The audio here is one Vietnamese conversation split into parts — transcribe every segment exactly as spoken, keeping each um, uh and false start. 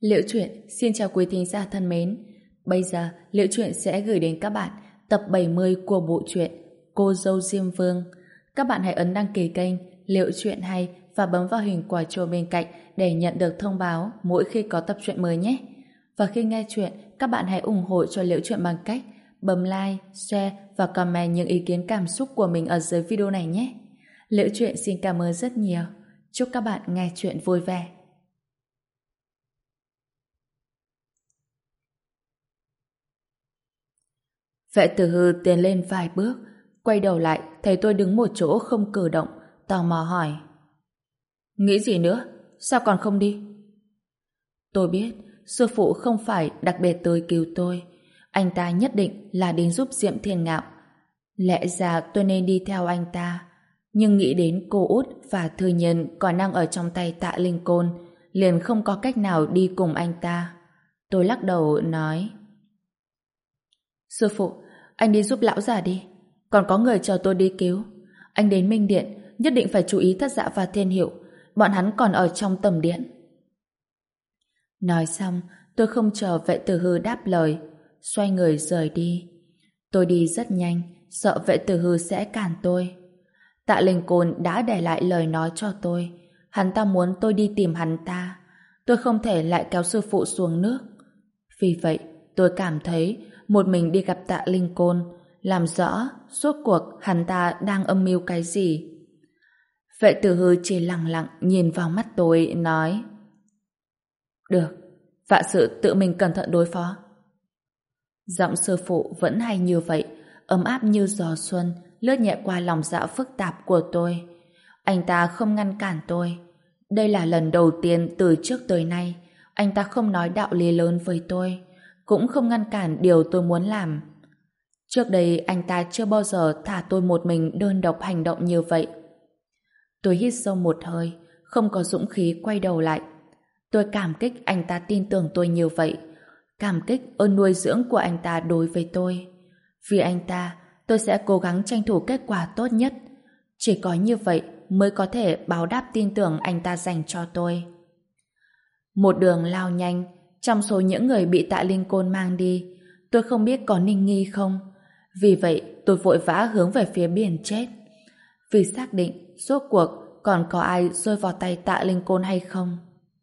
Liễu Chuyện xin chào quý thính giả thân mến. Bây giờ Liễu Chuyện sẽ gửi đến các bạn tập bảy mươi của bộ truyện Cô dâu Diêm Vương. Các bạn hãy ấn đăng ký kênh Liễu Chuyện Hay và bấm vào hình quả chuông bên cạnh để nhận được thông báo mỗi khi có tập truyện mới nhé. Và khi nghe chuyện, các bạn hãy ủng hộ cho Liễu Chuyện bằng cách bấm like, share và comment những ý kiến cảm xúc của mình ở dưới video này nhé. Liễu Chuyện xin cảm ơn rất nhiều. Chúc các bạn nghe chuyện vui vẻ. Vệ Tử Hư tiến lên vài bước, quay đầu lại thấy tôi đứng một chỗ không cử động, tò mò hỏi: nghĩ gì nữa? Sao còn không đi? Tôi biết sư phụ không phải đặc biệt tới cứu tôi, anh ta nhất định là đến giúp Diệm Thiên Ngạo. Lẽ ra tôi nên đi theo anh ta, nhưng nghĩ đến cô út và Thư Nhân còn đang ở trong tay Tạ Linh Côn, liền không có cách nào đi cùng anh ta. Tôi lắc đầu nói: sư phụ, anh đi giúp lão già đi, còn có người chờ tôi đi cứu. Anh đến Minh Điện nhất định phải chú ý Thất Dạ và Thiên Hiệu, bọn hắn còn ở trong tầm điện. Nói xong, tôi không chờ Vệ Tử Hư đáp lời, xoay người rời đi. Tôi đi rất nhanh, sợ Vệ Tử Hư sẽ cản tôi. Tạ Linh Côn đã để lại lời nói cho tôi, hắn ta muốn tôi đi tìm hắn ta. Tôi không thể lại kéo sư phụ xuống nước. Vì vậy, tôi cảm thấy một mình đi gặp Tạ Linh Côn, làm rõ suốt cuộc hắn ta đang âm mưu cái gì. Vệ Tử Hư chỉ lặng lặng nhìn vào mắt tôi, nói: được, vạn sự tự mình cẩn thận đối phó. Giọng sư phụ vẫn hay như vậy, ấm áp như gió xuân, lướt nhẹ qua lòng dạ phức tạp của tôi. Anh ta không ngăn cản tôi. Đây là lần đầu tiên từ trước tới nay anh ta không nói đạo lý lớn với tôi, cũng không ngăn cản điều tôi muốn làm. Trước đây anh ta chưa bao giờ thả tôi một mình đơn độc hành động như vậy. Tôi hít sâu một hơi, không có dũng khí quay đầu lại. Tôi cảm kích anh ta tin tưởng tôi như vậy, cảm kích ơn nuôi dưỡng của anh ta đối với tôi. Vì anh ta, tôi sẽ cố gắng tranh thủ kết quả tốt nhất. Chỉ có như vậy mới có thể báo đáp tin tưởng anh ta dành cho tôi. Một đường lao nhanh, trong số những người bị Tạ Linh Côn mang đi, tôi không biết có Ninh Nghi không. Vì vậy, tôi vội vã hướng về phía biển chết. Vì xác định, rốt cuộc còn có ai rơi vào tay Tạ Linh Côn hay không.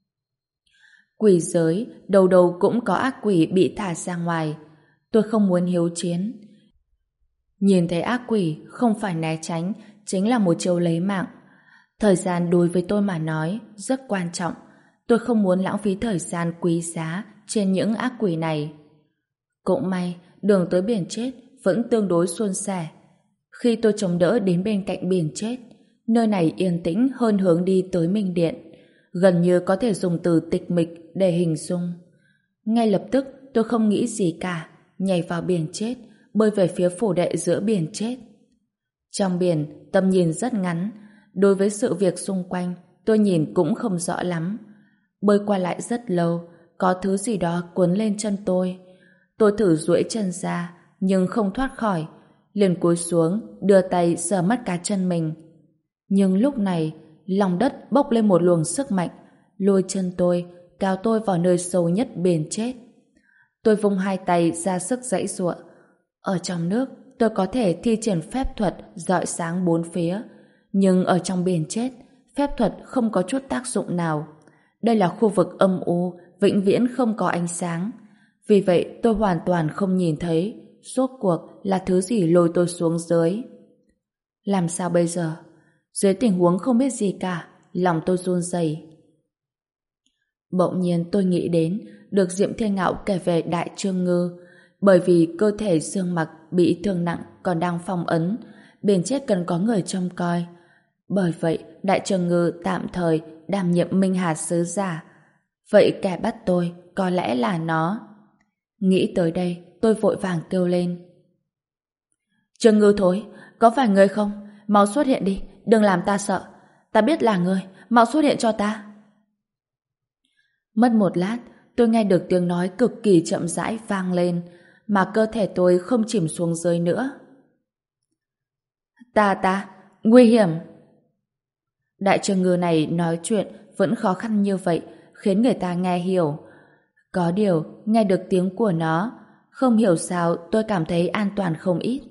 Quỷ giới, đầu đầu cũng có ác quỷ bị thả ra ngoài. Tôi không muốn hiếu chiến. Nhìn thấy ác quỷ, không phải né tránh, chính là một chiêu lấy mạng. Thời gian đối với tôi mà nói rất quan trọng. Tôi không muốn lãng phí thời gian quý giá trên những ác quỷ này. Cũng may, đường tới biển chết vẫn tương đối suôn sẻ. Khi tôi chống đỡ đến bên cạnh biển chết, nơi này yên tĩnh hơn hướng đi tới Minh Điện, gần như có thể dùng từ tịch mịch để hình dung. Ngay lập tức tôi không nghĩ gì cả, nhảy vào biển chết, bơi về phía phủ đệ giữa biển chết. Trong biển, tầm nhìn rất ngắn, đối với sự việc xung quanh tôi nhìn cũng không rõ lắm. Bơi qua lại rất lâu, có thứ gì đó cuốn lên chân tôi. Tôi thử duỗi chân ra, nhưng không thoát khỏi, liền cúi xuống, đưa tay sờ mắt cá chân mình. Nhưng lúc này, lòng đất bốc lên một luồng sức mạnh, lôi chân tôi, kéo tôi vào nơi sâu nhất biển chết. Tôi vung hai tay ra sức giãy giụa. Ở trong nước, tôi có thể thi triển phép thuật rọi sáng bốn phía, nhưng ở trong biển chết, phép thuật không có chút tác dụng nào. Đây là khu vực âm u, vĩnh viễn không có ánh sáng. Vì vậy tôi hoàn toàn không nhìn thấy rốt cuộc là thứ gì lôi tôi xuống dưới. Làm sao bây giờ? Dưới tình huống không biết gì cả, lòng tôi run rẩy. Bỗng nhiên tôi nghĩ đến được Diệm Thiên Ngạo kể về Đại Trương Ngư. Bởi vì cơ thể Dương Mặc bị thương nặng còn đang phong ấn, biển chết cần có người trông coi. Bởi vậy Đại Trương Ngư tạm thời đảm nhiệm Minh Hà sứ giả. Vậy kẻ bắt tôi có lẽ là nó. Nghĩ tới đây, tôi vội vàng kêu lên: Trương Ngư thối, có phải ngươi không? Mau xuất hiện đi, đừng làm ta sợ. Ta biết là ngươi, mau xuất hiện cho ta. Mất một lát, tôi nghe được tiếng nói cực kỳ chậm rãi vang lên, mà cơ thể tôi không chìm xuống dưới nữa. Ta ta, nguy hiểm. Đại Trương Ngư này nói chuyện vẫn khó khăn như vậy, khiến người ta nghe hiểu. Có điều, nghe được tiếng của nó, không hiểu sao tôi cảm thấy an toàn không ít.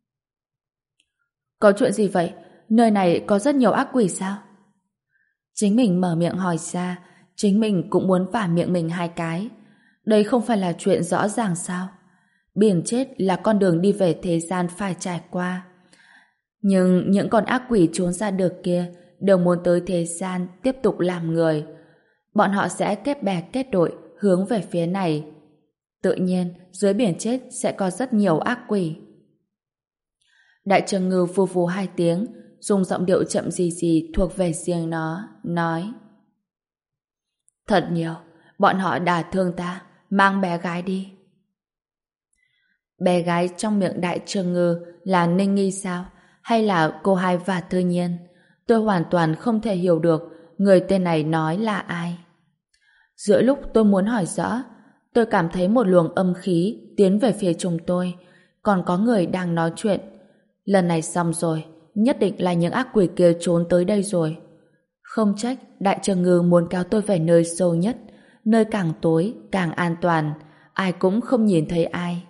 Có chuyện gì vậy? Nơi này có rất nhiều ác quỷ sao? Chính mình mở miệng hỏi ra, chính mình cũng muốn vả miệng mình hai cái. Đây không phải là chuyện rõ ràng sao? Biển chết là con đường đi về thế gian phải trải qua. Nhưng những con ác quỷ trốn ra được kia đều muốn tới thế gian tiếp tục làm người. Bọn họ sẽ kết bè kết đội hướng về phía này. Tự nhiên, dưới biển chết sẽ có rất nhiều ác quỷ. Đại Trương Ngư vù vù hai tiếng, dùng giọng điệu chậm gì gì thuộc về riêng nó, nói: Thật nhiều, bọn họ đả thương ta, mang bé gái đi. Bé gái trong miệng Đại Trương Ngư là Ninh Nghi sao? Hay là cô Hai và Thư Nhiên? Tôi hoàn toàn không thể hiểu được người tên này nói là ai. Giữa lúc tôi muốn hỏi rõ, tôi cảm thấy một luồng âm khí tiến về phía chúng tôi, còn có người đang nói chuyện. Lần này xong rồi, nhất định là những ác quỷ kia trốn tới đây rồi. Không trách Đại Trương Ngư muốn kéo tôi về nơi sâu nhất, nơi càng tối càng an toàn, ai cũng không nhìn thấy ai.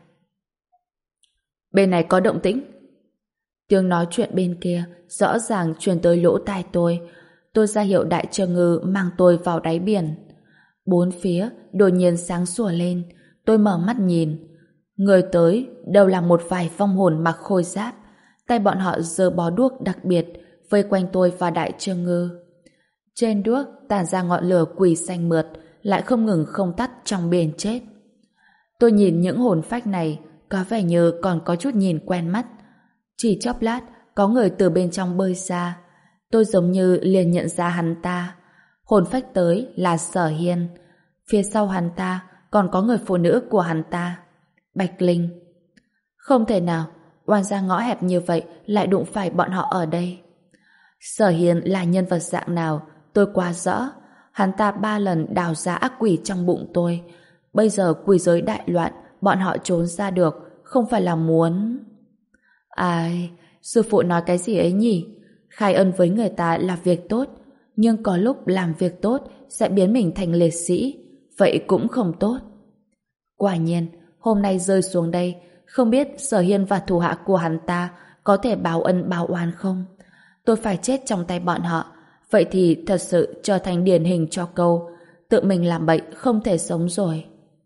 Bên này có động tĩnh. Tiếng nói chuyện bên kia rõ ràng truyền tới lỗ tai tôi. Tôi ra hiệu Đại Trương Ngư mang tôi vào đáy biển. Bốn phía đột nhiên sáng sủa lên. Tôi mở mắt nhìn. Người tới đều là một vài vong hồn mặc khôi giáp. Tay bọn họ giơ bó đuốc đặc biệt vây quanh tôi và Đại Trương Ngư. Trên đuốc tản ra ngọn lửa quỷ xanh mượt, lại không ngừng không tắt trong biển chết. Tôi nhìn những hồn phách này, có vẻ như còn có chút nhìn quen mắt. Chỉ chốc lát, có người từ bên trong bơi ra. Tôi giống như liền nhận ra hắn ta. Hồn phách tới là Sở Hiên. Phía sau hắn ta còn có người phụ nữ của hắn ta, Bạch Linh. Không thể nào, oan ra ngõ hẹp như vậy lại đụng phải bọn họ ở đây. Sở Hiên là nhân vật dạng nào, tôi quá rõ. Hắn ta ba lần đào ra ác quỷ trong bụng tôi. Bây giờ quỷ giới đại loạn, bọn họ trốn ra được, không phải là muốn... Ai, sư phụ nói cái gì ấy nhỉ? Khai ân với người ta là việc tốt, nhưng có lúc làm việc tốt sẽ biến mình thành liệt sĩ, vậy cũng không tốt. Quả nhiên, hôm nay rơi xuống đây, không biết Sở Hiên và thủ hạ của hắn ta có thể báo ân báo oán không? Tôi phải chết trong tay bọn họ, vậy thì thật sự trở thành điển hình cho câu tự mình làm bậy không thể sống rồi.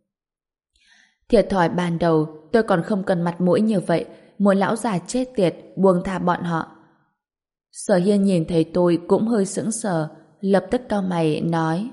Thiệt thòi ban đầu tôi còn không cần mặt mũi như vậy, muốn lão già chết tiệt buông tha bọn họ. Sở Hiên nhìn thấy tôi cũng hơi sững sờ, lập tức cau mày nói: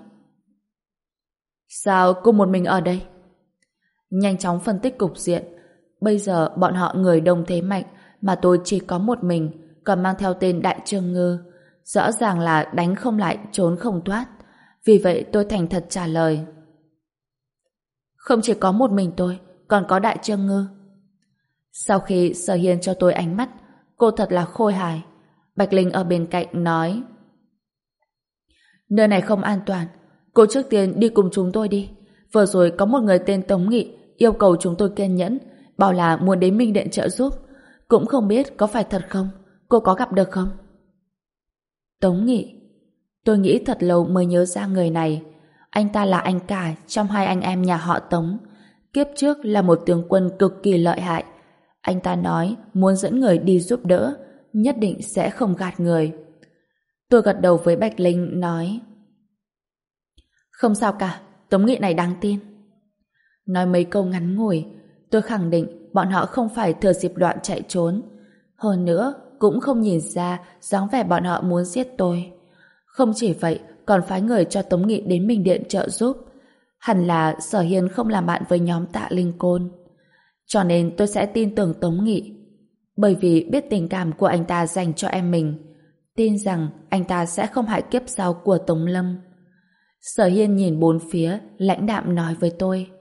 Sao cô một mình ở đây? Nhanh chóng phân tích cục diện. Bây giờ bọn họ người đông thế mạnh, mà tôi chỉ có một mình, còn mang theo tên Đại Trương Ngư. Rõ ràng là đánh không lại, trốn không thoát. Vì vậy tôi thành thật trả lời: Không chỉ có một mình tôi, còn có Đại Trương Ngư. Sau khi Sở Hiên cho tôi ánh mắt, cô thật là khôi hài. Bạch Linh ở bên cạnh nói: Nơi này không an toàn, cô trước tiên đi cùng chúng tôi đi. Vừa rồi có một người tên Tống Nghị yêu cầu chúng tôi kiên nhẫn, bảo là muốn đến Minh Điện trợ giúp. Cũng không biết có phải thật không, cô có gặp được không? Tống Nghị. Tôi nghĩ thật lâu mới nhớ ra người này. Anh ta là anh cả trong hai anh em nhà họ Tống. Kiếp trước là một tướng quân cực kỳ lợi hại. Anh ta nói muốn dẫn người đi giúp đỡ, nhất định sẽ không gạt người. Tôi gật đầu với Bạch Linh nói: Không sao cả, Tống Nghị này đáng tin. Nói mấy câu ngắn ngủi, tôi khẳng định bọn họ không phải thừa dịp loạn chạy trốn. Hơn nữa, cũng không nhìn ra dáng vẻ bọn họ muốn giết tôi. Không chỉ vậy, còn phái người cho Tống Nghị đến Minh Điện trợ giúp. Hẳn là Sở Hiên không làm bạn với nhóm Tạ Linh Côn. Cho nên tôi sẽ tin tưởng Tống Nghị. Bởi vì biết tình cảm của anh ta dành cho em mình, tin rằng anh ta sẽ không hại kiếp sau của Tống Lâm. Sở Hiên nhìn bốn phía, lãnh đạm nói với tôi: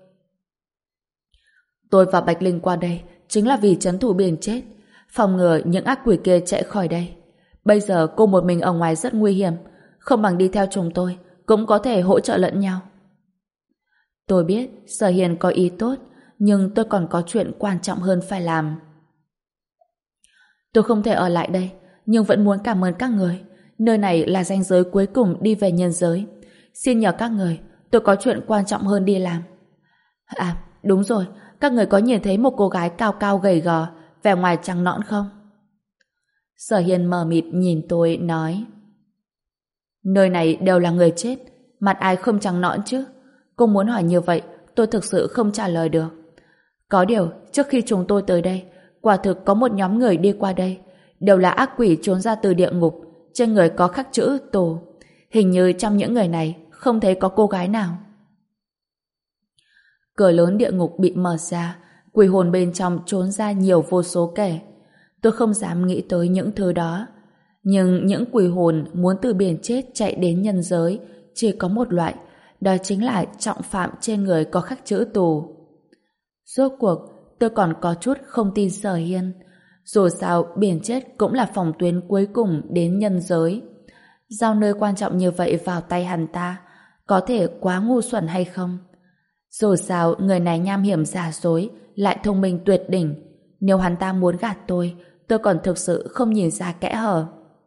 Tôi và Bạch Linh qua đây chính là vì trấn thủ biển chết, phòng ngừa những ác quỷ kia chạy khỏi đây. Bây giờ cô một mình ở ngoài rất nguy hiểm, không bằng đi theo chúng tôi, cũng có thể hỗ trợ lẫn nhau. Tôi biết Sở Hiên có ý tốt, nhưng tôi còn có chuyện quan trọng hơn phải làm. Tôi không thể ở lại đây, nhưng vẫn muốn cảm ơn các người. Nơi này là ranh giới cuối cùng đi về nhân giới. Xin nhờ các người, tôi có chuyện quan trọng hơn đi làm. À, đúng rồi, các người có nhìn thấy một cô gái cao cao gầy gò, vẻ ngoài trắng nõn không? Sở Hiên mờ mịt nhìn tôi nói: nơi này đều là người chết, mặt ai không trắng nõn chứ? Cô muốn hỏi như vậy, tôi thực sự không trả lời được. Có điều, trước khi chúng tôi tới đây, quả thực có một nhóm người đi qua đây, đều là ác quỷ trốn ra từ địa ngục, trên người có khắc chữ tù. Hình như trong những người này không thấy có cô gái nào. Cửa lớn địa ngục bị mở ra, quỷ hồn bên trong trốn ra nhiều vô số kẻ. Tôi không dám nghĩ tới những thứ đó. Nhưng những quỷ hồn muốn từ biển chết chạy đến nhân giới chỉ có một loại, đó chính là trọng phạm trên người có khắc chữ tù. Rốt cuộc, tôi còn có chút không tin Sở Hiên. Dù sao, biển chết cũng là phòng tuyến cuối cùng đến nhân giới. Giao nơi quan trọng như vậy vào tay hắn ta, có thể quá ngu xuẩn hay không? Dù sao, người này nham hiểm giả dối, lại thông minh tuyệt đỉnh. Nếu hắn ta muốn gạt tôi, tôi còn thực sự không nhìn ra kẽ hở.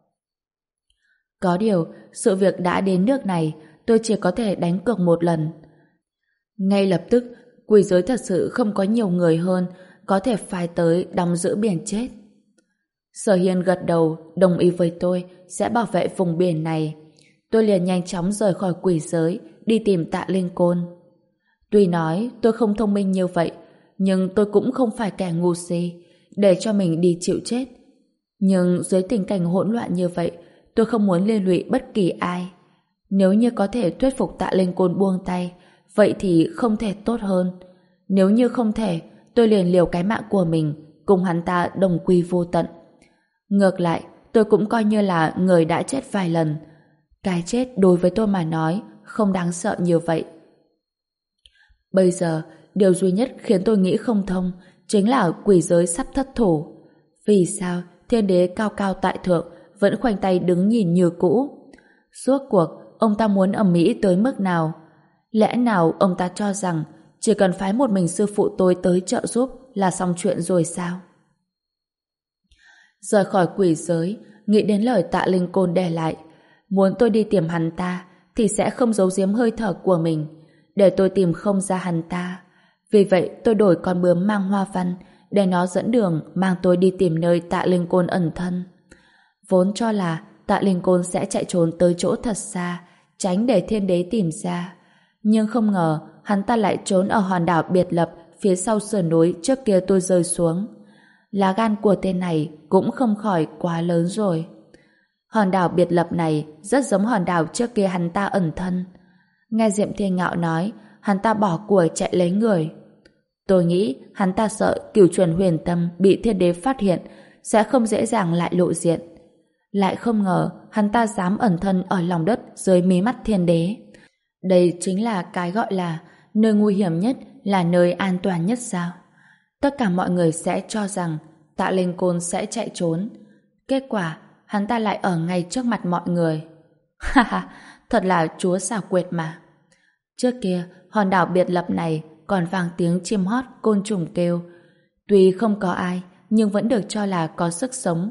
Có điều, sự việc đã đến nước này, tôi chỉ có thể đánh cược một lần. Ngay lập tức, quỷ giới thật sự không có nhiều người hơn, có thể phái tới đóng giữ biển chết. Sở Hiên gật đầu, đồng ý với tôi sẽ bảo vệ vùng biển này. Tôi liền nhanh chóng rời khỏi quỷ giới, đi tìm Tạ Linh Côn. Tuy nói tôi không thông minh như vậy, nhưng tôi cũng không phải kẻ ngu si, để cho mình đi chịu chết. Nhưng dưới tình cảnh hỗn loạn như vậy, tôi không muốn liên lụy bất kỳ ai. Nếu như có thể thuyết phục Tạ Linh Côn buông tay, vậy thì không thể tốt hơn. Nếu như không thể, tôi liền liều cái mạng của mình, cùng hắn ta đồng quy vô tận. Ngược lại, tôi cũng coi như là người đã chết vài lần. Cái chết đối với tôi mà nói không đáng sợ như vậy. Bây giờ, điều duy nhất khiến tôi nghĩ không thông chính là quỷ giới sắp thất thủ. Vì sao thiên đế cao cao tại thượng vẫn khoanh tay đứng nhìn như cũ? Rốt cuộc, ông ta muốn ầm ĩ tới mức nào? Lẽ nào ông ta cho rằng chỉ cần phái một mình sư phụ tôi tới trợ giúp là xong chuyện rồi sao? Rời khỏi quỷ giới, nghĩ đến lời Tạ Linh Côn để lại. Muốn tôi đi tìm hắn ta thì sẽ không giấu giếm hơi thở của mình, để tôi tìm không ra hắn ta. Vì vậy tôi đổi con bướm mang hoa văn để nó dẫn đường mang tôi đi tìm nơi Tạ Linh Côn ẩn thân. Vốn cho là Tạ Linh Côn sẽ chạy trốn tới chỗ thật xa, tránh để thiên đế tìm ra. Nhưng không ngờ hắn ta lại trốn ở hòn đảo biệt lập phía sau sườn núi trước kia tôi rơi xuống. Lá gan của tên này cũng không khỏi quá lớn rồi. Hòn đảo biệt lập này rất giống hòn đảo trước kia hắn ta ẩn thân. Nghe Diệm Thiên Ngạo nói hắn ta bỏ của chạy lấy người. Tôi nghĩ hắn ta sợ Cửu Truyền Huyền Tâm bị thiên đế phát hiện sẽ không dễ dàng lại lộ diện. Lại không ngờ hắn ta dám ẩn thân ở lòng đất dưới mí mắt thiên đế. Đây chính là cái gọi là nơi nguy hiểm nhất là nơi an toàn nhất sao? Tất cả mọi người sẽ cho rằng Tạ Linh Côn sẽ chạy trốn. Kết quả hắn ta lại ở ngay trước mặt mọi người. Ha ha, thật là chúa xảo quyệt mà. Trước kia, hòn đảo biệt lập này còn vang tiếng chim hót, côn trùng kêu. Tuy không có ai, nhưng vẫn được cho là có sức sống.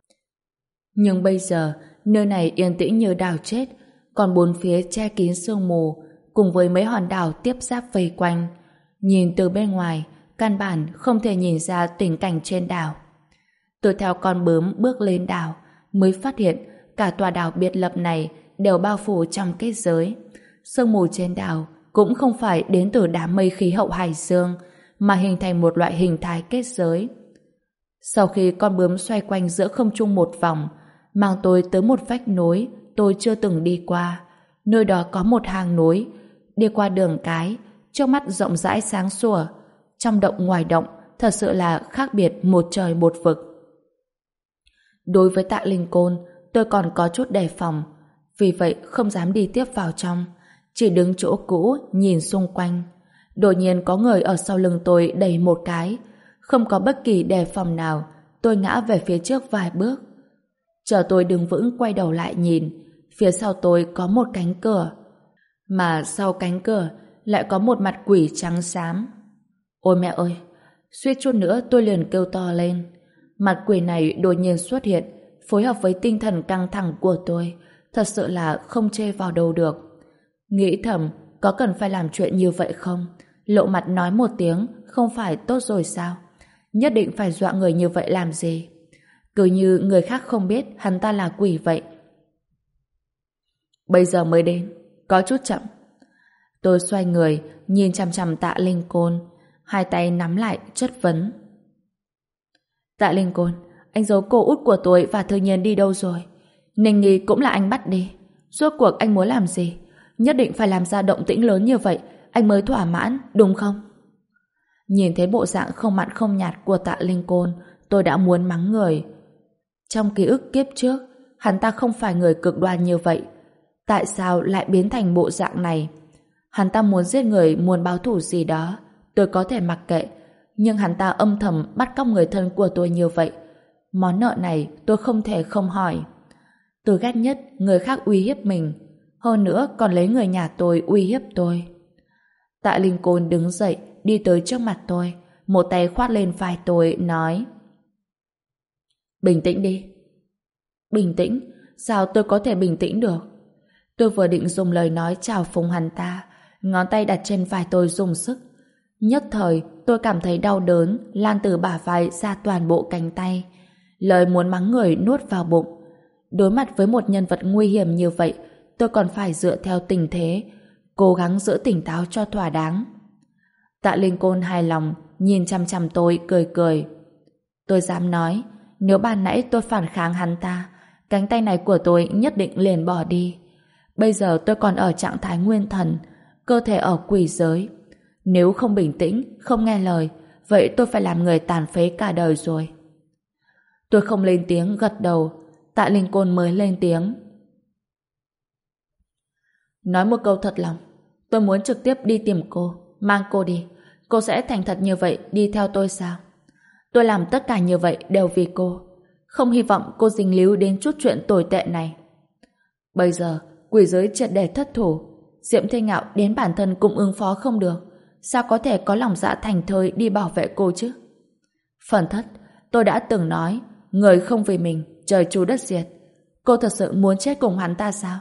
Nhưng bây giờ, nơi này yên tĩnh như đảo chết, còn bốn phía che kín sương mù, cùng với mấy hòn đảo tiếp giáp vây quanh. Nhìn từ bên ngoài, căn bản không thể nhìn ra tình cảnh trên đảo. Tôi theo con bướm bước lên đảo, mới phát hiện cả tòa đảo biệt lập này đều bao phủ trong kết giới. Sương mù trên đảo cũng không phải đến từ đám mây khí hậu hải dương, mà hình thành một loại hình thái kết giới. Sau khi con bướm xoay quanh giữa không trung một vòng, mang tôi tới một vách núi tôi chưa từng đi qua. Nơi đó có một hang núi, đi qua đường cái, trước mắt rộng rãi sáng sủa. Trong động ngoài động, thật sự là khác biệt một trời một vực. Đối với Tạ Linh Côn, tôi còn có chút đề phòng, vì vậy không dám đi tiếp vào trong, chỉ đứng chỗ cũ nhìn xung quanh. Đột nhiên có người ở sau lưng tôi đẩy một cái, không có bất kỳ đề phòng nào, tôi ngã về phía trước vài bước. Chờ tôi đứng vững quay đầu lại nhìn, phía sau tôi có một cánh cửa, mà sau cánh cửa lại có một mặt quỷ trắng xám. Ôi mẹ ơi! Suýt chút nữa tôi liền kêu to lên. Mặt quỷ này đột nhiên xuất hiện, phối hợp với tinh thần căng thẳng của tôi, thật sự là không chê vào đâu được. Nghĩ thầm, có cần phải làm chuyện như vậy không? lộ mặt nói một tiếng không phải tốt rồi sao? Nhất định phải dọa người như vậy làm gì? Cứ như người khác không biết hắn ta là quỷ vậy. Bây giờ mới đến, có chút chậm. Tôi xoay người, nhìn chằm chằm Tạ Linh Côn, hai tay nắm lại chất vấn. Tạ Linh Côn, anh giấu cô út của tôi và Thư Nhiên đi đâu rồi? Ninh Nghi cũng là anh bắt đi. Rốt cuộc anh muốn làm gì? Nhất định phải làm ra động tĩnh lớn như vậy, anh mới thỏa mãn, đúng không? Nhìn thấy bộ dạng không mặn không nhạt của Tạ Linh Côn, tôi đã muốn mắng người. Trong ký ức kiếp trước, hắn ta không phải người cực đoan như vậy. Tại sao lại biến thành bộ dạng này? Hắn ta muốn giết người, muốn báo thù gì đó, tôi có thể mặc kệ. Nhưng hắn ta âm thầm bắt cóc người thân của tôi như vậy. Món nợ này tôi không thể không hỏi. Tôi ghét nhất người khác uy hiếp mình, hơn nữa còn lấy người nhà tôi uy hiếp tôi. Tạ Linh Côn đứng dậy, đi tới trước mặt tôi, một tay khoát lên vai tôi, nói: Bình tĩnh đi. Bình tĩnh? Sao tôi có thể bình tĩnh được? Tôi vừa định dùng lời nói chào phúng hắn ta, ngón tay đặt trên vai tôi dùng sức. Nhất thời, tôi cảm thấy đau đớn lan từ bả vai ra toàn bộ cánh tay. Lời muốn mắng người nuốt vào bụng. Đối mặt với một nhân vật nguy hiểm như vậy, tôi còn phải dựa theo tình thế, cố gắng giữ tỉnh táo cho thỏa đáng. Tạ Linh Côn hài lòng, nhìn chăm chăm tôi, cười cười. Tôi dám nói, nếu ban nãy tôi phản kháng hắn ta, cánh tay này của tôi nhất định liền bỏ đi. Bây giờ tôi còn ở trạng thái nguyên thần, cơ thể ở quỷ giới. Nếu không bình tĩnh, không nghe lời, vậy tôi phải làm người tàn phế cả đời rồi. Tôi không lên tiếng, gật đầu. Tạ Linh Côn mới lên tiếng. Nói một câu thật lòng, tôi muốn trực tiếp đi tìm cô, mang cô đi. Cô sẽ thành thật như vậy đi theo tôi sao? Tôi làm tất cả như vậy đều vì cô, không hy vọng cô dính líu đến chút chuyện tồi tệ này. Bây giờ quỷ giới triệt để thất thủ, Diệm Thiên Ngạo đến bản thân cũng ứng phó không được, sao có thể có lòng dạ thành thơi đi bảo vệ cô chứ? Phần thất, tôi đã từng nói, người không vì mình, trời chu đất diệt. Cô thật sự muốn chết cùng hắn ta sao?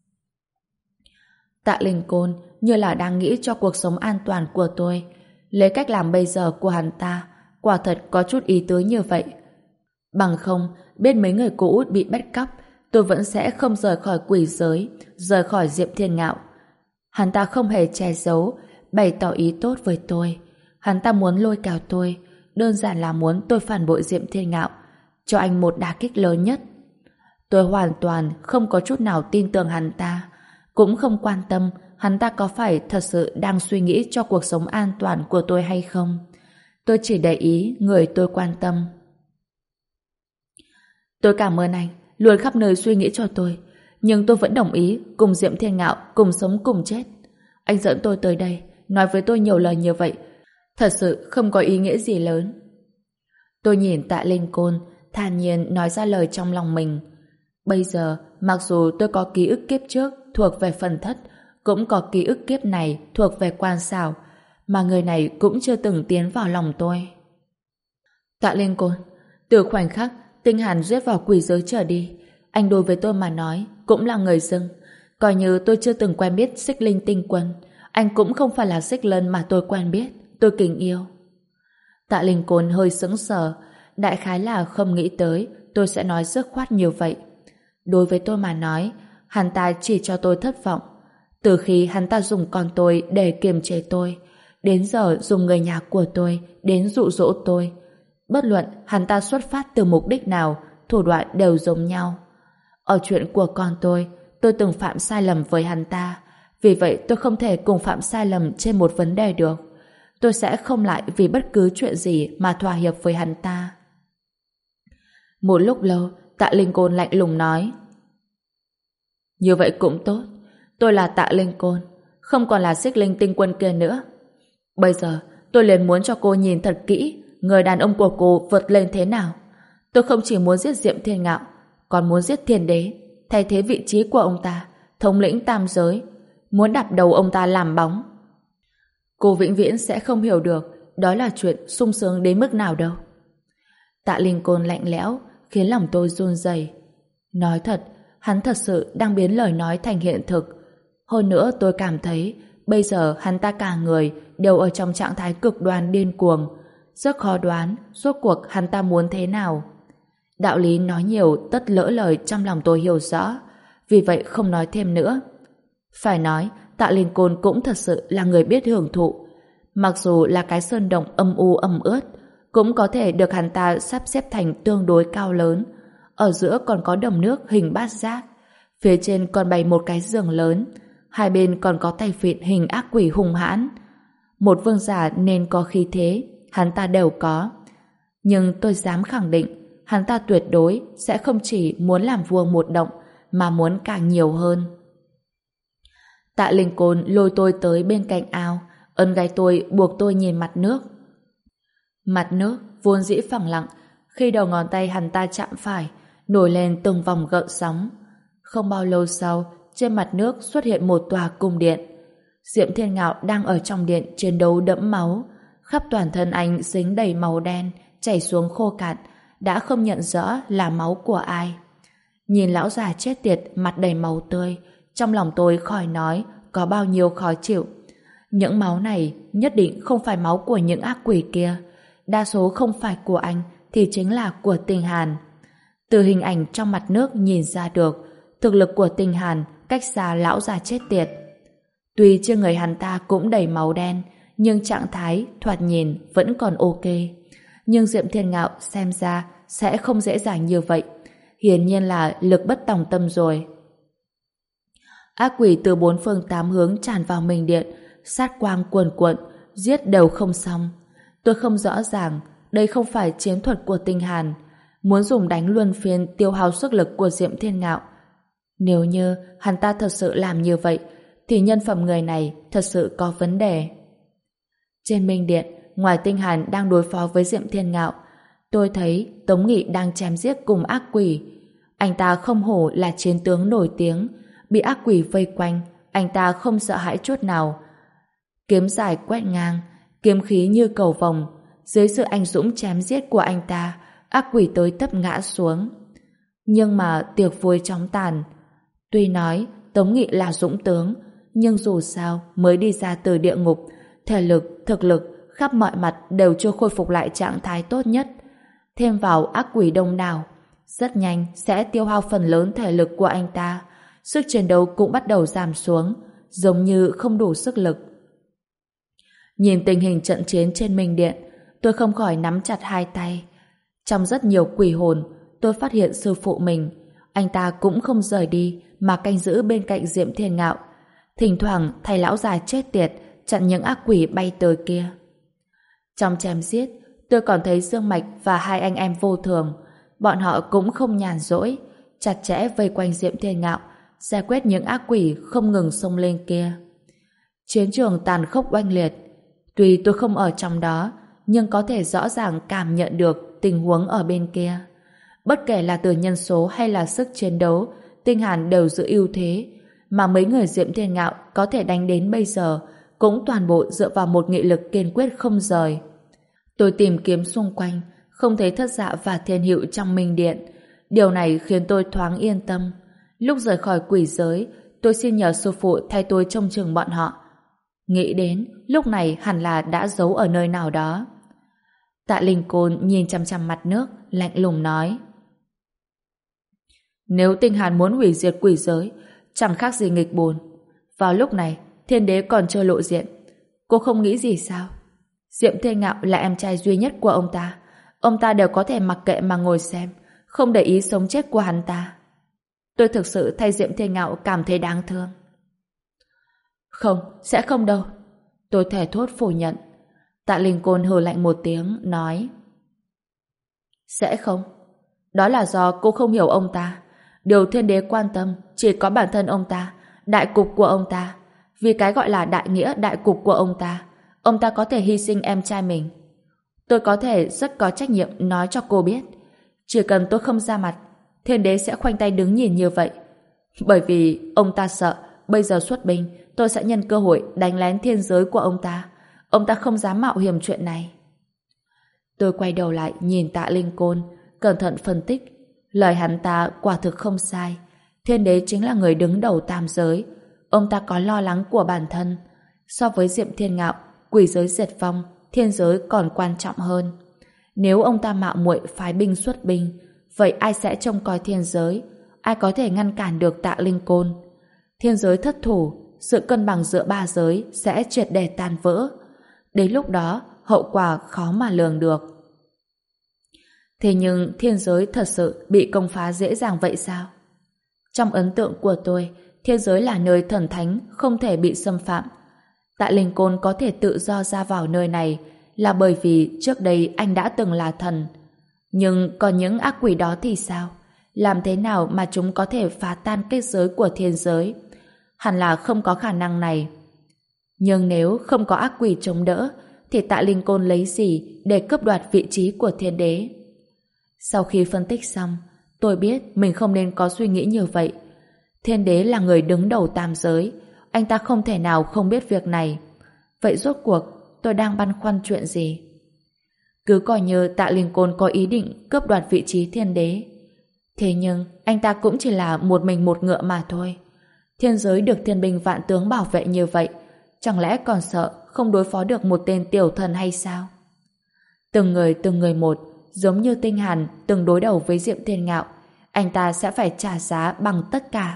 Tạ Linh Côn như là đang nghĩ cho cuộc sống an toàn của tôi. Lấy cách làm bây giờ của hắn ta, quả thật có chút ý tứ như vậy. Bằng không, biết mấy người cô út bị bắt cóc, tôi vẫn sẽ không rời khỏi quỷ giới, rời khỏi Diệm Thiên Ngạo. Hắn ta không hề che giấu, bày tỏ ý tốt với tôi. Hắn ta muốn lôi kéo tôi, đơn giản là muốn tôi phản bội Diệm Thiên Ngạo, cho anh một đả kích lớn nhất. Tôi hoàn toàn không có chút nào tin tưởng hắn ta, cũng không quan tâm hắn ta có phải thật sự đang suy nghĩ cho cuộc sống an toàn của tôi hay không. Tôi chỉ để ý người tôi quan tâm. Tôi cảm ơn anh, luôn khắp nơi suy nghĩ cho tôi, nhưng tôi vẫn đồng ý cùng Diệm Thiên Ngạo cùng sống cùng chết. Anh dẫn tôi tới đây, nói với tôi nhiều lời như vậy, thật sự không có ý nghĩa gì lớn. Tôi nhìn Tạ Linh Côn, thản nhiên nói ra lời trong lòng mình. Bây giờ, mặc dù tôi có ký ức kiếp trước thuộc về phần thất, cũng có ký ức kiếp này thuộc về quan xảo, mà người này cũng chưa từng tiến vào lòng tôi. Tạ Linh Côn, từ khoảnh khắc Tinh Hàn giết vào quỷ giới trở đi, anh đối với tôi mà nói cũng là người dưng. Coi như tôi chưa từng quen biết Xích Linh Tinh Quân, anh cũng không phải là Xích Lân mà tôi quen biết, tôi kính yêu. Tạ Linh Côn hơi sững sờ, đại khái là không nghĩ tới tôi sẽ nói dứt khoát như vậy. Đối với tôi mà nói, hắn ta chỉ cho tôi thất vọng. Từ khi hắn ta dùng con tôi để kiềm chế tôi, đến giờ dùng người nhà của tôi đến dụ dỗ tôi. Bất luận hắn ta xuất phát từ mục đích nào, thủ đoạn đều giống nhau. Ở chuyện của con tôi, tôi từng phạm sai lầm với hắn ta. Vì vậy tôi không thể cùng phạm sai lầm trên một vấn đề được. Tôi sẽ không lại vì bất cứ chuyện gì mà thỏa hiệp với hắn ta. Một lúc lâu, Tạ Linh Côn lạnh lùng nói: Như vậy cũng tốt. Tôi là Tạ Linh Côn, không còn là Xích Linh Tinh Quân kia nữa. Bây giờ tôi liền muốn cho cô nhìn thật kỹ người đàn ông của cô vượt lên thế nào. Tôi không chỉ muốn giết Diệm Thiên Ngạo, còn muốn giết Thiên Đế, thay thế vị trí của ông ta, thống lĩnh tam giới, muốn đạp đầu ông ta làm bóng. Cô vĩnh viễn sẽ không hiểu được đó là chuyện sung sướng đến mức nào đâu. Tạ Linh Côn lạnh lẽo khiến lòng tôi run rẩy. Nói thật, hắn thật sự đang biến lời nói thành hiện thực. Hơn nữa tôi cảm thấy bây giờ hắn ta cả người đều ở trong trạng thái cực đoan điên cuồng. Rất khó đoán rốt cuộc hắn ta muốn thế nào. Đạo lý nói nhiều tất lỡ lời trong lòng tôi hiểu rõ, vì vậy không nói thêm nữa. Phải nói, Tạ Linh Côn cũng thật sự là người biết hưởng thụ. Mặc dù là cái sơn động âm u ẩm ướt, cũng có thể được hắn ta sắp xếp thành tương đối cao lớn. Ở giữa còn có đầm nước hình bát giác, phía trên còn bày một cái giường lớn, hai bên còn có tay vịn hình ác quỷ hung hãn. Một vương giả nên có khí thế, hắn ta đều có. Nhưng tôi dám khẳng định, hắn ta tuyệt đối sẽ không chỉ muốn làm vua một động, mà muốn càng nhiều hơn. Tạ Linh Côn lôi tôi tới bên cạnh ao, ấn gáy tôi buộc tôi nhìn mặt nước. Mặt nước vốn dĩ phẳng lặng, khi đầu ngón tay hắn ta chạm phải, nổi lên từng vòng gợn sóng. Không bao lâu sau, trên mặt nước xuất hiện một tòa cung điện. Diệm Thiên Ngạo đang ở trong điện chiến đấu đẫm máu, khắp toàn thân anh dính đầy màu đen, chảy xuống khô cạn, đã không nhận rõ là máu của ai. Nhìn lão già chết tiệt mặt đầy máu tươi, trong lòng tôi khỏi nói có bao nhiêu khó chịu. Những máu này nhất định không phải máu của những ác quỷ kia, đa số không phải của anh thì chính là của Tinh Hàn. Từ hình ảnh trong mặt nước nhìn ra được, thực lực của Tinh Hàn cách xa lão già chết tiệt. Tuy trên người hắn ta cũng đầy máu đen, nhưng trạng thái thoạt nhìn vẫn còn ok. Nhưng Diệm Thiên Ngạo xem ra sẽ không dễ dàng như vậy, hiển nhiên là lực bất tòng tâm rồi. Ác quỷ từ bốn phương tám hướng tràn vào Minh Điện, sát quang cuồn cuộn, giết đều không xong. Tôi không rõ ràng đây không phải chiến thuật của Tinh Hàn, muốn dùng đánh luân phiên tiêu hao sức lực của Diệm Thiên Ngạo. Nếu như hắn ta thật sự làm như vậy, thì nhân phẩm người này thật sự có vấn đề. Trên Minh Điện, ngoài Tinh Hàn đang đối phó với Diệm Thiên Ngạo, tôi thấy Tống Nghị đang chém giết cùng ác quỷ. Anh ta không hổ là chiến tướng nổi tiếng, bị ác quỷ vây quanh, anh ta không sợ hãi chút nào. Kiếm dài quét ngang, kiếm khí như cầu vồng, dưới sự anh dũng chém giết của anh ta, ác quỷ tới tấp ngã xuống. Nhưng mà tiệc vui chóng tàn. Tuy nói Tống Nghị là dũng tướng, nhưng dù sao mới đi ra từ địa ngục, thể lực, thực lực khắp mọi mặt đều chưa khôi phục lại trạng thái tốt nhất. Thêm vào ác quỷ đông đảo, rất nhanh sẽ tiêu hao phần lớn thể lực của anh ta. Sức chiến đấu cũng bắt đầu giảm xuống, giống như không đủ sức lực. Nhìn tình hình trận chiến trên Minh Điện, tôi không khỏi nắm chặt hai tay. Trong rất nhiều quỷ hồn, tôi phát hiện sư phụ mình. Anh ta cũng không rời đi mà canh giữ bên cạnh Diệm Thiên Ngạo. Thỉnh thoảng thay lão già chết tiệt chặn những ác quỷ bay tới kia. Trong chém giết, tôi còn thấy Dương Mạch và hai anh em vô thường. Bọn họ cũng không nhàn rỗi, chặt chẽ vây quanh Diệm Thiên Ngạo, giải quyết những ác quỷ không ngừng xông lên kia. Chiến trường tàn khốc oanh liệt. Tuy tôi không ở trong đó, nhưng có thể rõ ràng cảm nhận được tình huống ở bên kia. Bất kể là từ nhân số hay là sức chiến đấu, Tinh Hàn đều giữ ưu thế, mà mấy người Diệm Thiên Ngạo có thể đánh đến bây giờ cũng toàn bộ dựa vào một nghị lực kiên quyết không rời. Tôi tìm kiếm xung quanh, không thấy Thất Dạ và Thiên Hữu trong Minh Điện. Điều này khiến tôi thoáng yên tâm. Lúc rời khỏi quỷ giới, tôi xin nhờ sư phụ thay tôi trông chừng bọn họ. Nghĩ đến, lúc này hẳn là đã giấu ở nơi nào đó. Tạ Linh Côn nhìn chằm chằm mặt nước, lạnh lùng nói: Nếu Tinh Hàn muốn hủy diệt quỷ giới, chẳng khác gì nghịch bồn. Vào lúc này, Thiên Đế còn chưa lộ diện. Cô không nghĩ gì sao? Diệm Thiên Ngạo là em trai duy nhất của ông ta. Ông ta đều có thể mặc kệ mà ngồi xem, không để ý sống chết của hắn ta. Tôi thực sự thay Diệm Thiên Ngạo cảm thấy đáng thương. Không, sẽ không đâu. Tôi thề thốt phủ nhận. Tạ Linh Côn hừ lạnh một tiếng, nói: Sẽ không. Đó là do cô không hiểu ông ta. Điều Thiên Đế quan tâm chỉ có bản thân ông ta, đại cục của ông ta. Vì cái gọi là đại nghĩa đại cục của ông ta, ông ta có thể hy sinh em trai mình. Tôi có thể rất có trách nhiệm nói cho cô biết, chỉ cần tôi không ra mặt, Thiên Đế sẽ khoanh tay đứng nhìn như vậy. Bởi vì ông ta sợ bây giờ xuất binh, tôi sẽ nhân cơ hội đánh lén thiên giới của ông ta. Ông ta không dám mạo hiểm chuyện này. Tôi quay đầu lại nhìn Tạ Linh Côn, cẩn thận phân tích. Lời hắn ta quả thực không sai. Thiên Đế chính là người đứng đầu tam giới. Ông ta có lo lắng của bản thân. So với Diệm Thiên Ngạo, quỷ giới diệt vong, thiên giới còn quan trọng hơn. Nếu ông ta mạo muội phái binh xuất binh, vậy ai sẽ trông coi thiên giới? Ai có thể ngăn cản được Tạ Linh Côn? Thiên giới thất thủ, sự cân bằng giữa ba giới sẽ triệt để tan vỡ. Đến lúc đó, hậu quả khó mà lường được. Thế nhưng thiên giới thật sự bị công phá dễ dàng vậy sao? Trong ấn tượng của tôi, thiên giới là nơi thần thánh, không thể bị xâm phạm. Tạ Linh Côn có thể tự do ra vào nơi này là bởi vì trước đây anh đã từng là thần. Nhưng còn những ác quỷ đó thì sao? Làm thế nào mà chúng có thể phá tan kết giới của thiên giới? Hẳn là không có khả năng này. Nhưng nếu không có ác quỷ chống đỡ, thì Tạ Linh Côn lấy gì để cướp đoạt vị trí của thiên đế? Sau khi phân tích xong, tôi biết mình không nên có suy nghĩ như vậy. Thiên đế là người đứng đầu tam giới, anh ta không thể nào không biết việc này. Vậy rốt cuộc tôi đang băn khoăn chuyện gì? Cứ coi như Tạ Linh Côn có ý định cướp đoạt vị trí thiên đế. Thế nhưng anh ta cũng chỉ là một mình một ngựa mà thôi. Thiên giới được thiên binh vạn tướng bảo vệ như vậy, chẳng lẽ còn sợ không đối phó được một tên tiểu thần hay sao? Từng người từng người một, giống như Tinh Hàn từng đối đầu với Diệm Thiên Ngạo, anh ta sẽ phải trả giá bằng tất cả.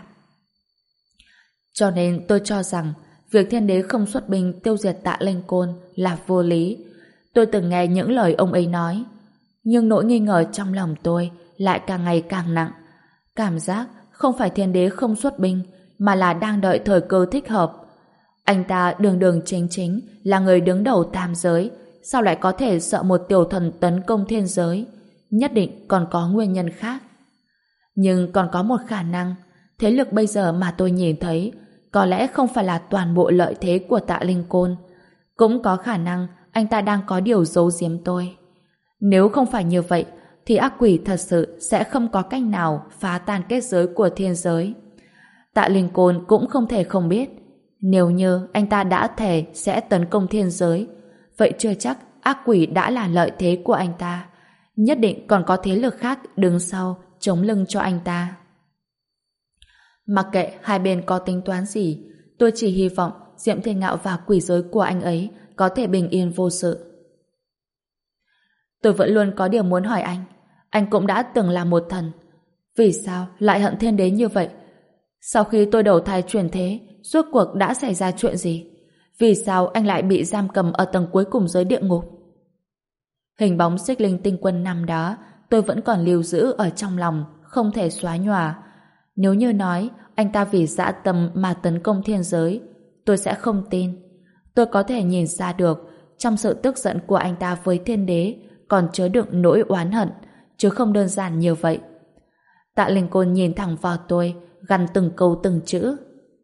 Cho nên tôi cho rằng việc thiên đế không xuất binh tiêu diệt Tạ Linh Côn là vô lý. Tôi từng nghe những lời ông ấy nói, nhưng nỗi nghi ngờ trong lòng tôi lại càng ngày càng nặng. Cảm giác không phải thiên đế không xuất binh, mà là đang đợi thời cơ thích hợp. Anh ta đường đường chính chính là người đứng đầu tam giới, sao lại có thể sợ một tiểu thần tấn công thiên giới? Nhất định còn có nguyên nhân khác. Nhưng còn có một khả năng, thế lực bây giờ mà tôi nhìn thấy có lẽ không phải là toàn bộ lợi thế của Tạ Linh Côn. Cũng có khả năng anh ta đang có điều giấu giếm tôi. Nếu không phải như vậy, thì ác quỷ thật sự sẽ không có cách nào phá tan kết giới của thiên giới. Tạ Linh Côn cũng không thể không biết, nếu như anh ta đã thề sẽ tấn công thiên giới, vậy chưa chắc ác quỷ đã là lợi thế của anh ta. Nhất định còn có thế lực khác đứng sau chống lưng cho anh ta. Mặc kệ hai bên có tính toán gì, tôi chỉ hy vọng Diệm Thiên Ngạo và quỷ giới của anh ấy có thể bình yên vô sự. Tôi vẫn luôn có điều muốn hỏi anh. Anh cũng đã từng là một thần. Vì sao lại hận thiên đế như vậy? Sau khi tôi đầu thai chuyển thế, rốt cuộc đã xảy ra chuyện gì? Vì sao anh lại bị giam cầm ở tầng cuối cùng giới địa ngục? Hình bóng Xích Linh Tinh Quân năm đó tôi vẫn còn lưu giữ ở trong lòng, không thể xóa nhòa. Nếu như nói anh ta vì dã tâm mà tấn công thiên giới, tôi sẽ không tin. Tôi có thể nhìn ra được trong sự tức giận của anh ta với thiên đế còn chứa đựng nỗi oán hận, chứ không đơn giản như vậy. Tạ Linh Côn nhìn thẳng vào tôi, gằn từng câu từng chữ.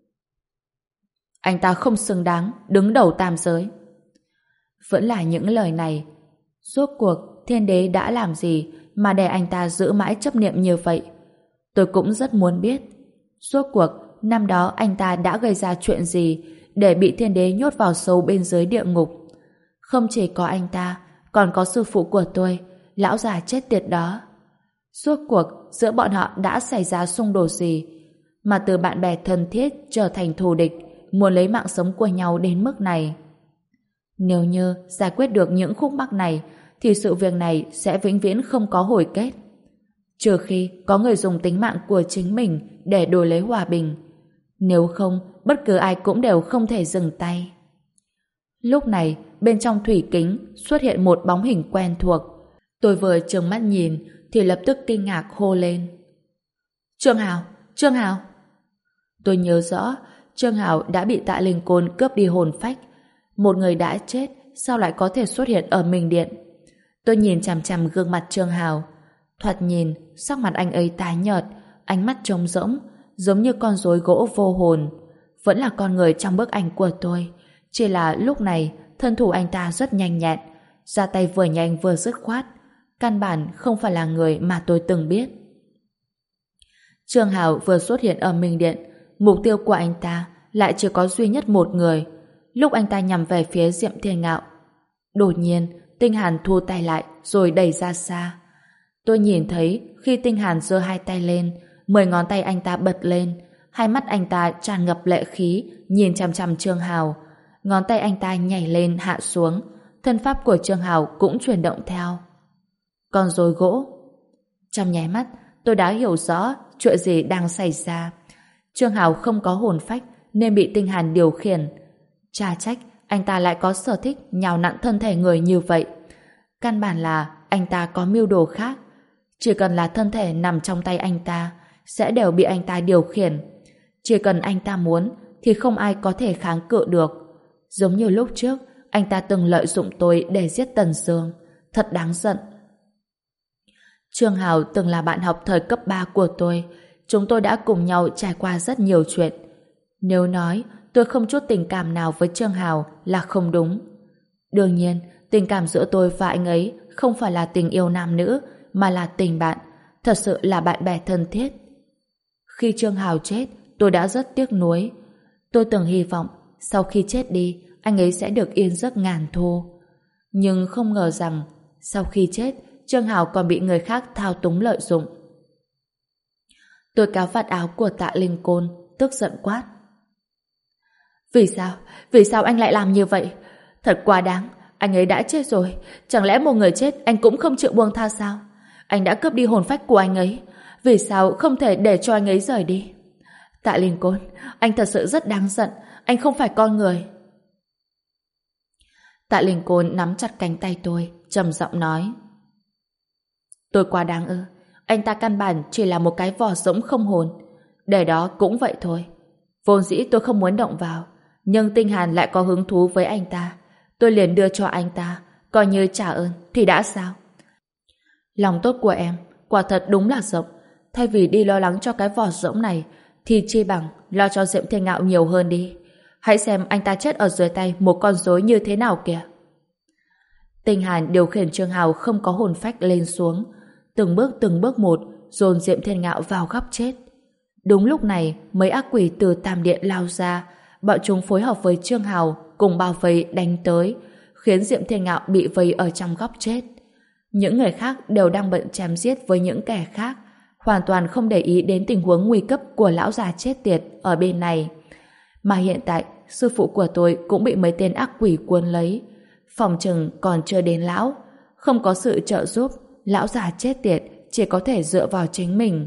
Anh ta không xứng đáng đứng đầu tam giới. Vẫn là những lời này. Rốt cuộc thiên đế đã làm gì mà để anh ta giữ mãi chấp niệm như vậy? Tôi cũng rất muốn biết. Rốt cuộc năm đó anh ta đã gây ra chuyện gì để bị thiên đế nhốt vào sâu bên dưới địa ngục? Không chỉ có anh ta, còn có sư phụ của tôi, lão già chết tiệt đó. Rốt cuộc giữa bọn họ đã xảy ra xung đột gì mà từ bạn bè thân thiết trở thành thù địch, muốn lấy mạng sống của nhau đến mức này? Nếu như giải quyết được những khúc mắc này thì sự việc này sẽ vĩnh viễn không có hồi kết. Trừ khi có người dùng tính mạng của chính mình để đổi lấy hòa bình. Nếu không, bất cứ ai cũng đều không thể dừng tay. Lúc này, bên trong thủy kính xuất hiện một bóng hình quen thuộc. Tôi vừa trừng mắt nhìn thì lập tức kinh ngạc hô lên. Trương Hào! Trương Hào! Tôi nhớ rõ Trương Hào đã bị Tạ Linh Côn cướp đi hồn phách. Một người đã chết sao lại có thể xuất hiện ở Minh Điện? Tôi nhìn chằm chằm gương mặt Trương Hào. Thoạt nhìn, sắc mặt anh ấy tái nhợt, ánh mắt trống rỗng, giống như con rối gỗ vô hồn. Vẫn là con người trong bức ảnh của tôi, chỉ là lúc này thân thủ anh ta rất nhanh nhẹn, ra tay vừa nhanh vừa dứt khoát, căn bản không phải là người mà tôi từng biết. Trương Hào vừa xuất hiện ở Minh Điện, mục tiêu của anh ta lại chỉ có duy nhất một người. Lúc anh ta nhằm về phía Diệm Thiên Ngạo, đột nhiên Tinh Hàn thu tay lại rồi đẩy ra xa. Tôi nhìn thấy khi Tinh Hàn giơ hai tay lên, mười ngón tay anh ta bật lên, hai mắt anh ta tràn ngập lệ khí, nhìn chằm chằm Trương Hào. Ngón tay anh ta nhảy lên hạ xuống, thân pháp của Trương Hào cũng chuyển động theo. Con rối gỗ. Trong nháy mắt, tôi đã hiểu rõ chuyện gì đang xảy ra. Trương Hào không có hồn phách nên bị Tinh Hàn điều khiển. Chà trách, anh ta lại có sở thích nhào nặn thân thể người như vậy. Căn bản là anh ta có mưu đồ khác. Chỉ cần là thân thể nằm trong tay anh ta, sẽ đều bị anh ta điều khiển. Chỉ cần anh ta muốn, thì không ai có thể kháng cự được. Giống như lúc trước, anh ta từng lợi dụng tôi để giết Tần Dương. Thật đáng giận. Trương Hào từng là bạn học thời cấp ba của tôi. Chúng tôi đã cùng nhau trải qua rất nhiều chuyện. Nếu nói tôi không chút tình cảm nào với Trương Hào là không đúng. Đương nhiên, tình cảm giữa tôi và anh ấy không phải là tình yêu nam nữ, mà là tình bạn. Thật sự là bạn bè thân thiết. Khi Trương Hào chết, tôi đã rất tiếc nuối. Tôi từng hy vọng sau khi chết đi, anh ấy sẽ được yên giấc ngàn thu. Nhưng không ngờ rằng sau khi chết, Trương Hào còn bị người khác thao túng lợi dụng. Tôi kéo vạt áo của Tạ Linh Côn, tức giận quát. Vì sao? Vì sao anh lại làm như vậy? Thật quá đáng, anh ấy đã chết rồi. Chẳng lẽ một người chết anh cũng không chịu buông tha sao? Anh đã cướp đi hồn phách của anh ấy. Vì sao không thể để cho anh ấy rời đi? Tạ Linh Côn, anh thật sự rất đáng giận. Anh không phải con người. Tạ Linh Côn nắm chặt cánh tay tôi, trầm giọng nói. Tôi quá đáng ư? Anh ta căn bản chỉ là một cái vỏ rỗng không hồn. Để đó cũng vậy thôi. Vốn dĩ tôi không muốn động vào, nhưng Tinh Hàn lại có hứng thú với anh ta. Tôi liền đưa cho anh ta, coi như trả ơn thì đã sao? Lòng tốt của em quả thật đúng là rộng. Thay vì đi lo lắng cho cái vỏ rỗng này, thì chi bằng lo cho Diệm Thiên Ngạo nhiều hơn đi. Hãy xem anh ta chết ở dưới tay một con rối như thế nào kìa. Tinh Hàn điều khiển Trương Hào không có hồn phách lên xuống, từng bước từng bước một dồn Diệm Thiên Ngạo vào góc chết. Đúng lúc này, mấy ác quỷ từ Tam Điện lao ra, bọn chúng phối hợp với Trương Hào cùng bao vây đánh tới, khiến Diệm Thiên Ngạo bị vây ở trong góc chết. Những người khác đều đang bận chém giết với những kẻ khác, hoàn toàn không để ý đến tình huống nguy cấp của lão già chết tiệt ở bên này. Mà hiện tại, sư phụ của tôi cũng bị mấy tên ác quỷ cuốn lấy. Phòng chừng còn chưa đến lão. Không có sự trợ giúp, lão già chết tiệt chỉ có thể dựa vào chính mình.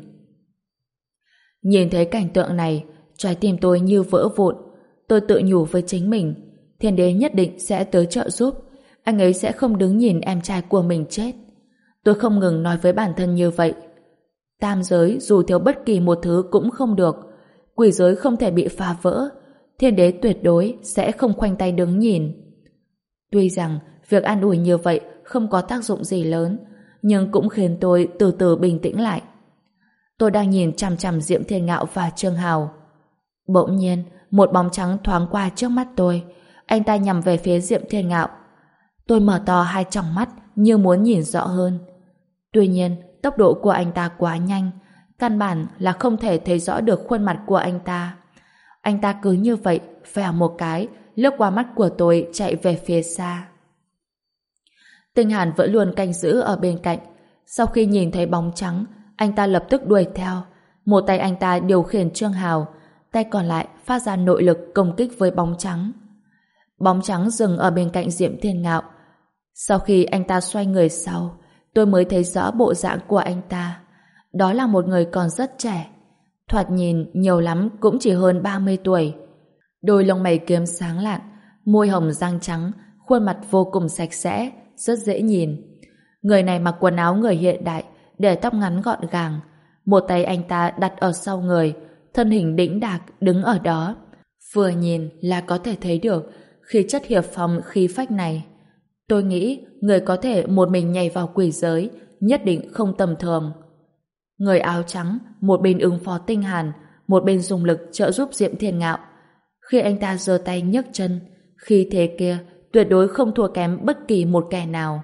Nhìn thấy cảnh tượng này, trái tim tôi như vỡ vụn. Tôi tự nhủ với chính mình, Thiên Đế nhất định sẽ tới trợ giúp. Anh ấy sẽ không đứng nhìn em trai của mình chết. Tôi không ngừng nói với bản thân như vậy. Tam giới dù thiếu bất kỳ một thứ cũng không được. Quỷ giới không thể bị phá vỡ. Thiên Đế tuyệt đối sẽ không khoanh tay đứng nhìn. Tuy rằng việc an ủi như vậy không có tác dụng gì lớn, nhưng cũng khiến tôi từ từ bình tĩnh lại. Tôi đang nhìn chằm chằm Diệm Thiên Ngạo và Trương Hào. Bỗng nhiên, một bóng trắng thoáng qua trước mắt tôi. Anh ta nhằm về phía Diệm Thiên Ngạo. Tôi mở to hai tròng mắt như muốn nhìn rõ hơn. Tuy nhiên, tốc độ của anh ta quá nhanh, căn bản là không thể thấy rõ được khuôn mặt của anh ta. Anh ta cứ như vậy, vèo một cái, lướt qua mắt của tôi chạy về phía xa. Tinh Hàn vẫn luôn canh giữ ở bên cạnh. Sau khi nhìn thấy bóng trắng, anh ta lập tức đuổi theo. Một tay anh ta điều khiển Trương Hào, tay còn lại phát ra nội lực công kích với bóng trắng. Bóng trắng dừng ở bên cạnh Diệm Thiên Ngạo. Sau khi anh ta xoay người sau, tôi mới thấy rõ bộ dạng của anh ta. Đó là một người còn rất trẻ. Thoạt nhìn nhiều lắm cũng chỉ hơn ba mươi tuổi. Đôi lông mày kiếm sáng lạn, môi hồng răng trắng, khuôn mặt vô cùng sạch sẽ, rất dễ nhìn. Người này mặc quần áo người hiện đại, để tóc ngắn gọn gàng. Một tay anh ta đặt ở sau người, thân hình đĩnh đạc đứng ở đó. Vừa nhìn là có thể thấy được khí chất hiệp phong khí phách này. Tôi nghĩ người có thể một mình nhảy vào quỷ giới nhất định không tầm thường. Người áo trắng một bên ứng phó Tinh Hàn, một bên dùng lực trợ giúp Diệm Thiên Ngạo. Khi anh ta giơ tay nhấc chân, khí thế kia tuyệt đối không thua kém bất kỳ một kẻ nào.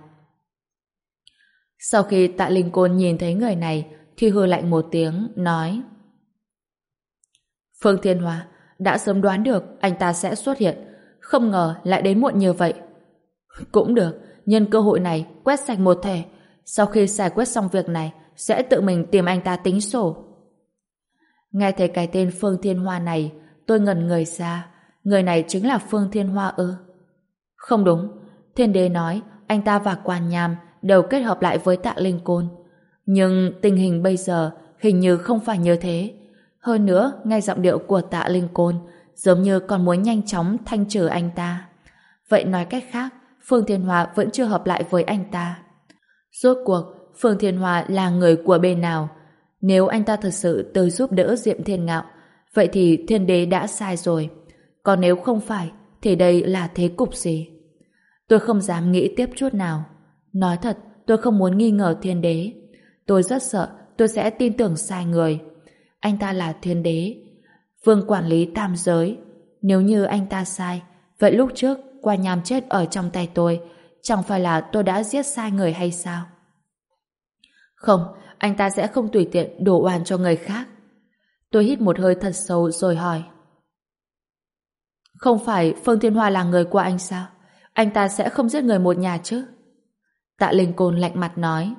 Sau khi Tạ Linh Côn nhìn thấy người này thì hừ lạnh một tiếng, nói: Phương Thiên Hoa, đã sớm đoán được anh ta sẽ xuất hiện, không ngờ lại đến muộn như vậy. Cũng được, nhân cơ hội này quét sạch một thể, sau khi giải quyết xong việc này sẽ tự mình tìm anh ta tính sổ. Nghe thấy cái tên Phương Thiên Hoa này, tôi ngẩn người ra. Người này chính là Phương Thiên Hoa ư? Không đúng. Thiên đế nói anh ta và Quan Nham đều kết hợp lại với Tạ Linh Côn. Nhưng tình hình bây giờ hình như không phải như thế. Hơn nữa, nghe giọng điệu của Tạ Linh Côn giống như còn muốn nhanh chóng thanh trừ anh ta. Vậy nói cách khác, Phương Thiên Hoa vẫn chưa hợp lại với anh ta. Rốt cuộc, Phương Thiên Hoa là người của bên nào? Nếu anh ta thật sự tới giúp đỡ Diệm Thiên Ngạo, vậy thì thiên đế đã sai rồi. Còn nếu không phải, thì đây là thế cục gì? Tôi không dám nghĩ tiếp chút nào. Nói thật, tôi không muốn nghi ngờ thiên đế. Tôi rất sợ tôi sẽ tin tưởng sai người. Anh ta là thiên đế, vương quản lý tam giới. Nếu như anh ta sai, vậy lúc trước Quan Nham chết ở trong tay tôi, chẳng phải là tôi đã giết sai người hay sao? Không, anh ta sẽ không tùy tiện đổ oan cho người khác. Tôi hít một hơi thật sâu rồi hỏi. Không phải Phương Thiên Hoa là người của anh sao? Anh ta sẽ không giết người một nhà chứ? Tạ Linh Côn lạnh mặt nói.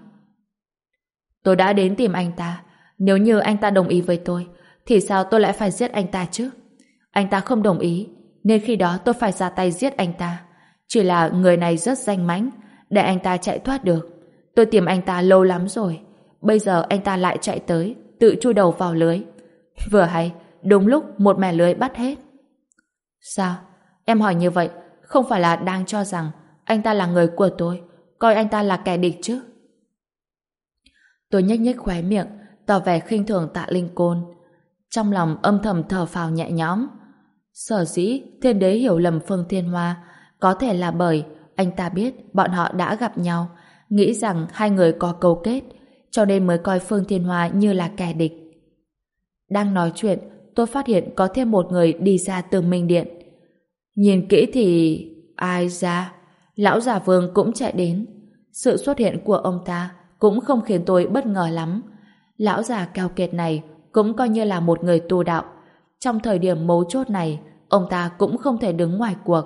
Tôi đã đến tìm anh ta. Nếu như anh ta đồng ý với tôi, thì sao tôi lại phải giết anh ta chứ? Anh ta không đồng ý, nên khi đó tôi phải ra tay giết anh ta. Chỉ là người này rất danh mãnh, để anh ta chạy thoát được. Tôi tìm anh ta lâu lắm rồi. Bây giờ anh ta lại chạy tới, tự chui đầu vào lưới. Vừa hay, đúng lúc một mẻ lưới bắt hết. Sao? Em hỏi như vậy, không phải là đang cho rằng anh ta là người của tôi, coi anh ta là kẻ địch chứ? Tôi nhếch nhếch khóe miệng, tỏ vẻ khinh thường Tạ Linh Côn. Trong lòng âm thầm thở phào nhẹ nhõm. Sở dĩ thiên đế hiểu lầm Phương Thiên Hoa, có thể là bởi anh ta biết bọn họ đã gặp nhau, nghĩ rằng hai người có cấu kết, cho nên mới coi Phương Thiên Hoa như là kẻ địch. Đang nói chuyện, tôi phát hiện có thêm một người đi ra từ Minh Điện. Nhìn kỹ thì... ai ra? Lão già Vương cũng chạy đến. Sự xuất hiện của ông ta cũng không khiến tôi bất ngờ lắm. Lão già keo kiệt này cũng coi như là một người tu đạo. Trong thời điểm mấu chốt này, ông ta cũng không thể đứng ngoài cuộc.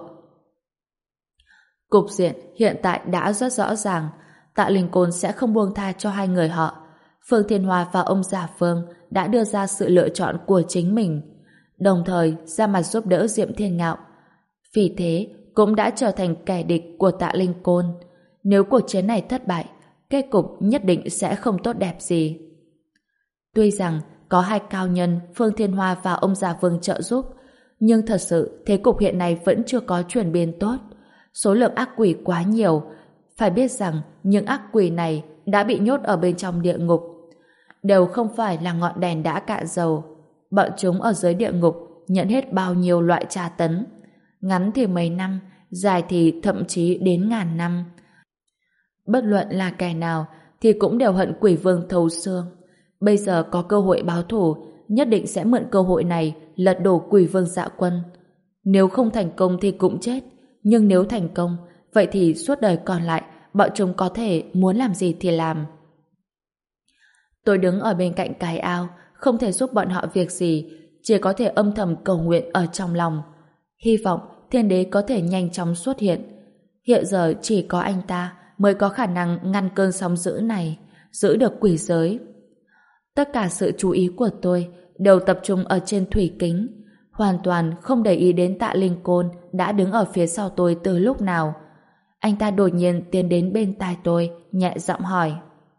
Cục diện hiện tại đã rất rõ ràng. Tạ Linh Côn sẽ không buông tha cho hai người họ. Phương Thiên Hoa và ông già Phương đã đưa ra sự lựa chọn của chính mình, đồng thời ra mặt giúp đỡ Diệm Thiên Ngạo. Vì thế, cũng đã trở thành kẻ địch của Tạ Linh Côn. Nếu cuộc chiến này thất bại, kết cục nhất định sẽ không tốt đẹp gì. Tuy rằng có hai cao nhân Phương Thiên Hoa và ông già Vương trợ giúp, nhưng thật sự thế cục hiện nay vẫn chưa có chuyển biến tốt. Số lượng ác quỷ quá nhiều. Phải biết rằng những ác quỷ này đã bị nhốt ở bên trong địa ngục. Đều không phải là ngọn đèn đã cạn dầu. Bọn chúng ở dưới địa ngục nhận hết bao nhiêu loại tra tấn. Ngắn thì mấy năm, dài thì thậm chí đến ngàn năm. Bất luận là kẻ nào thì cũng đều hận quỷ vương thấu xương. Bây giờ có cơ hội báo thù, nhất định sẽ mượn cơ hội này lật đổ quỷ vương Dạ Quân. Nếu không thành công thì cũng chết, nhưng nếu thành công, vậy thì suốt đời còn lại bọn chúng có thể muốn làm gì thì làm. Tôi đứng ở bên cạnh cái ao, không thể giúp bọn họ việc gì, chỉ có thể âm thầm cầu nguyện ở trong lòng. Hy vọng thiên đế có thể nhanh chóng xuất hiện. Hiện giờ chỉ có anh ta mới có khả năng ngăn cơn sóng dữ này, giữ được quỷ giới. Tất cả sự chú ý của tôi đều tập trung ở trên thủy kính, hoàn toàn không để ý đến Tạ Linh Côn đã đứng ở phía sau tôi từ lúc nào. Anh ta đột nhiên tiến đến bên tai tôi, nhẹ giọng hỏi.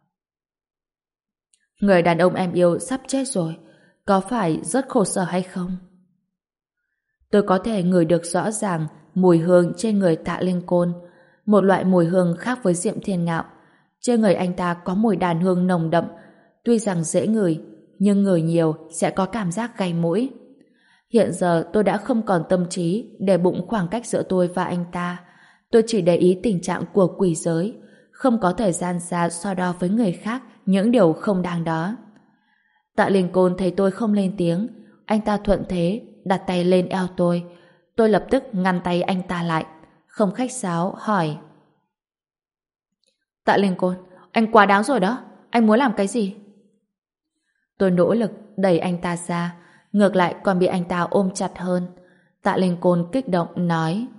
Người đàn ông em yêu sắp chết rồi, có phải rất khổ sở hay không? Tôi có thể ngửi được rõ ràng mùi hương trên người Tạ Linh Côn, một loại mùi hương khác với Diệm Thiên Ngạo. Trên người anh ta có mùi đàn hương nồng đậm, tuy rằng dễ ngửi, nhưng ngửi nhiều sẽ có cảm giác gay mũi. Hiện giờ tôi đã không còn tâm trí để bụng khoảng cách giữa tôi và anh ta. Tôi chỉ để ý tình trạng của quỷ giới, không có thời gian ra so đo với người khác những điều không đáng đó. Tạ Linh Côn thấy tôi không lên tiếng, anh ta thuận thế đặt tay lên eo tôi. Tôi lập tức ngăn tay anh ta lại, không khách sáo hỏi. Tạ Linh Côn, anh quá đáng rồi đó, anh muốn làm cái gì? Tôi nỗ lực đẩy anh ta ra, ngược lại còn bị anh ta ôm chặt hơn. Tạ Linh Côn kích động nói.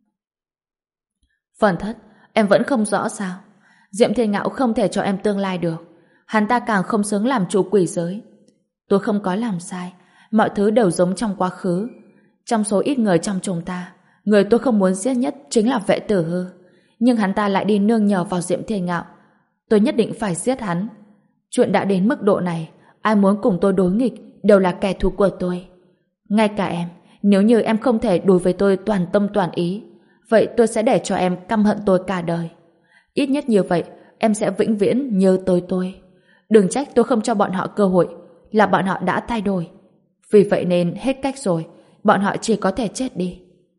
Phần thất, em vẫn không rõ sao? Diệm Thiên Ngạo không thể cho em tương lai được. Hắn ta càng không xứng làm chủ quỷ giới. Tôi không có làm sai, mọi thứ đều giống trong quá khứ. Trong số ít người trong chúng ta, người tôi không muốn giết nhất chính là Vệ Tử Hư. Nhưng hắn ta lại đi nương nhờ vào Diệm Thiên Ngạo. Tôi nhất định phải giết hắn. Chuyện đã đến mức độ này, ai muốn cùng tôi đối nghịch đều là kẻ thù của tôi. Ngay cả em, nếu như em không thể đối với tôi toàn tâm toàn ý, vậy tôi sẽ để cho em căm hận tôi cả đời. Ít nhất như vậy, em sẽ vĩnh viễn nhớ tới tôi. Đừng trách tôi không cho bọn họ cơ hội, là bọn họ đã thay đổi. Vì vậy nên hết cách rồi, bọn họ chỉ có thể chết đi.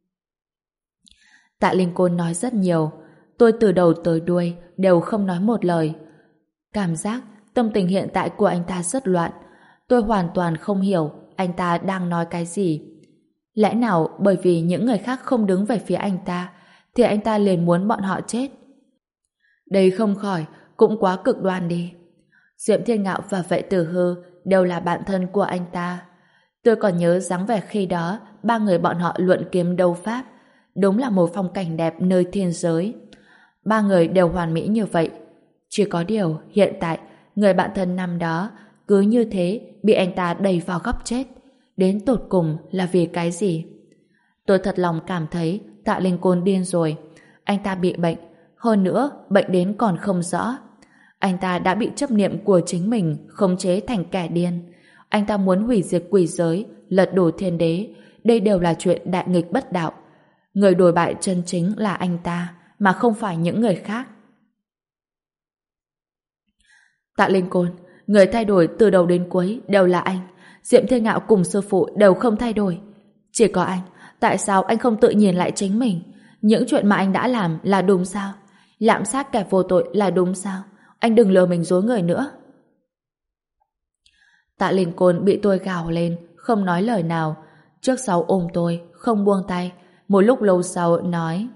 Tạ Linh Côn nói rất nhiều, tôi từ đầu tới đuôi đều không nói một lời. Cảm giác tâm tình hiện tại của anh ta rất loạn. Tôi hoàn toàn không hiểu anh ta đang nói cái gì. Lẽ nào bởi vì những người khác không đứng về phía anh ta thì anh ta liền muốn bọn họ chết? Đây không khỏi cũng quá cực đoan đi. Diệm Thiên Ngạo và Vệ Tử Hư đều là bạn thân của anh ta. Tôi còn nhớ dáng vẻ khi đó ba người bọn họ luận kiếm đấu pháp. Đúng là một phong cảnh đẹp nơi thiên giới. Ba người đều hoàn mỹ như vậy. Chỉ có điều hiện tại người bạn thân năm đó cứ như thế bị anh ta đẩy vào góc chết. Đến tột cùng là vì cái gì? Tôi thật lòng cảm thấy Tạ Linh Côn điên rồi. Anh ta bị bệnh, hơn nữa bệnh đến còn không rõ. Anh ta đã bị chấp niệm của chính mình khống chế thành kẻ điên. Anh ta muốn hủy diệt quỷ giới, lật đổ thiên đế. Đây đều là chuyện đại nghịch bất đạo. Người đồi bại chân chính là anh ta, mà không phải những người khác. Tạ Linh Côn, người thay đổi từ đầu đến cuối đều là anh. Diệm Thiên Ngạo cùng sư phụ đều không thay đổi. Chỉ có anh, tại sao anh không tự nhìn lại chính mình? Những chuyện mà anh đã làm là đúng sao? Lạm sát kẻ vô tội là đúng sao? Anh đừng lừa mình dối người nữa. Tạ Linh Côn bị tôi gào lên, không nói lời nào. Trước sau ôm tôi, không buông tay. Một lúc lâu sau nói: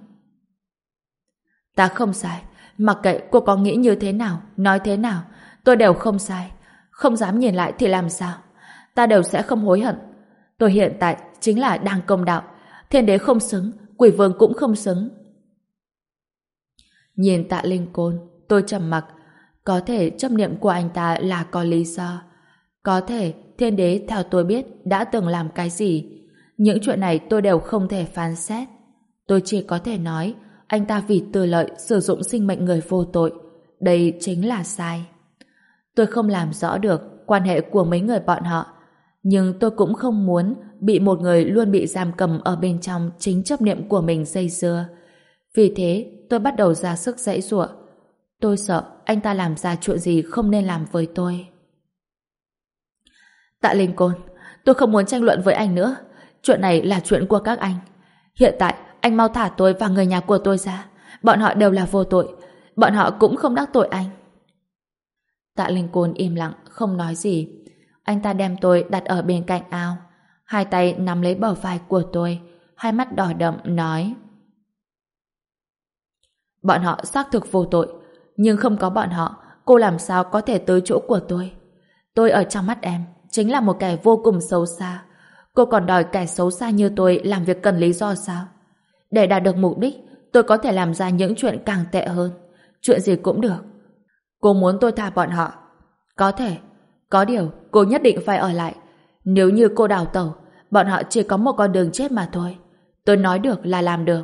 Ta không sai. Mặc kệ cô có nghĩ như thế nào, nói thế nào, tôi đều không sai. Không dám nhìn lại thì làm sao? Ta đều sẽ không hối hận. Tôi hiện tại chính là đang công đạo. Thiên đế không xứng, quỷ vương cũng không xứng. Nhìn Tạ Linh Côn, tôi trầm mặc. Có thể chấp niệm của anh ta là có lý do. Có thể thiên đế theo tôi biết đã từng làm cái gì. Những chuyện này tôi đều không thể phán xét. Tôi chỉ có thể nói anh ta vì tư lợi sử dụng sinh mệnh người vô tội. Đây chính là sai. Tôi không làm rõ được quan hệ của mấy người bọn họ, nhưng tôi cũng không muốn bị một người luôn bị giam cầm ở bên trong chính chấp niệm của mình dây dưa. Vì thế tôi bắt đầu ra sức giãy giụa. Tôi sợ anh ta làm ra chuyện gì không nên làm với tôi. Tạ Linh Côn, tôi không muốn tranh luận với anh nữa. Chuyện này là chuyện của các anh. Hiện tại anh mau thả tôi và người nhà của tôi ra. Bọn họ đều là vô tội. Bọn họ cũng không đắc tội anh. Tạ Linh Côn im lặng, không nói gì. Anh ta đem tôi đặt ở bên cạnh ao. Hai tay nắm lấy bờ vai của tôi. Hai mắt đỏ đậm nói: Bọn họ xác thực vô tội. Nhưng không có bọn họ, cô làm sao có thể tới chỗ của tôi? Tôi ở trong mắt em chính là một kẻ vô cùng xấu xa. Cô còn đòi kẻ xấu xa như tôi làm việc cần lý do sao? Để đạt được mục đích, tôi có thể làm ra những chuyện càng tệ hơn. Chuyện gì cũng được. Cô muốn tôi thả bọn họ? Có thể. Có điều, cô nhất định phải ở lại. Nếu như cô đào tẩu, bọn họ chỉ có một con đường chết mà thôi. Tôi nói được là làm được.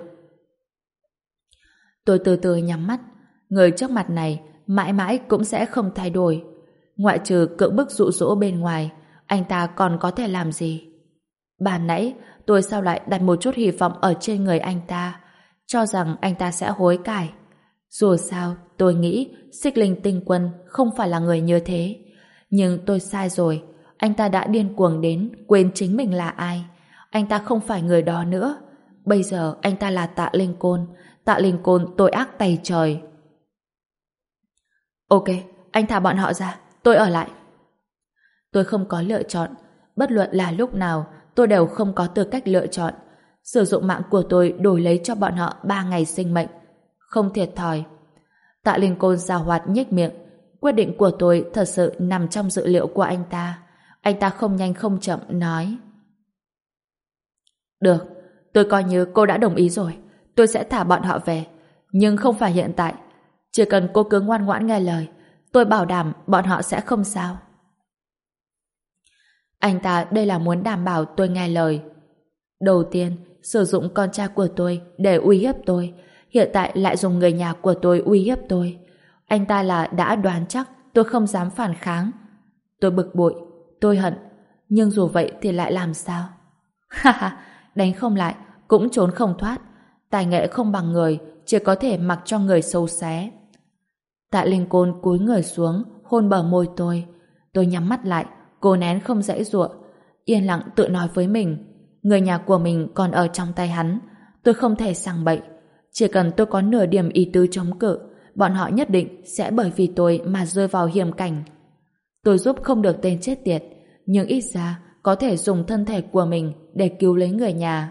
Tôi từ từ nhắm mắt. Người trước mặt này mãi mãi cũng sẽ không thay đổi. Ngoại trừ cưỡng bức dụ dỗ bên ngoài, anh ta còn có thể làm gì? Ban nãy tôi sao lại đặt một chút hy vọng ở trên người anh ta, cho rằng anh ta sẽ hối cải. Dù sao, tôi nghĩ Xích Linh Tinh Quân không phải là người như thế. Nhưng tôi sai rồi. Anh ta đã điên cuồng đến quên chính mình là ai. Anh ta không phải người đó nữa. Bây giờ anh ta là Tạ Linh Côn. Tạ Linh Côn tội ác tày trời. Ok, anh thả bọn họ ra. Tôi ở lại. Tôi không có lựa chọn. Bất luận là lúc nào, tôi đều không có tư cách lựa chọn. Sử dụng mạng của tôi đổi lấy cho bọn họ ba ngày sinh mệnh. Không thiệt thòi. Tạ Linh Côn giàu hoạt nhếch miệng. Quyết định của tôi thật sự nằm trong dự liệu của anh ta. Anh ta không nhanh không chậm nói: Được, tôi coi như cô đã đồng ý rồi. Tôi sẽ thả bọn họ về. Nhưng không phải hiện tại. Chỉ cần cô cứ ngoan ngoãn nghe lời, tôi bảo đảm bọn họ sẽ không sao. Anh ta đây là muốn đảm bảo tôi nghe lời. Đầu tiên, sử dụng con trai của tôi để uy hiếp tôi, hiện tại lại dùng người nhà của tôi uy hiếp tôi. Anh ta là đã đoán chắc tôi không dám phản kháng. Tôi bực bội, tôi hận, nhưng dù vậy thì lại làm sao? Ha ha, đánh không lại, cũng trốn không thoát. Tài nghệ không bằng người, chỉ có thể mặc cho người sâu xé. Tạ Linh Côn cúi người xuống, hôn bờ môi tôi. Tôi nhắm mắt lại, cố nén không giãy giụa, yên lặng tự nói với mình, người nhà của mình còn ở trong tay hắn, tôi không thể sang bậy. Chỉ cần tôi có nửa điểm ý tứ chống cự, bọn họ nhất định sẽ bởi vì tôi mà rơi vào hiểm cảnh. Tôi giúp không được tên chết tiệt, nhưng ít ra có thể dùng thân thể của mình để cứu lấy người nhà.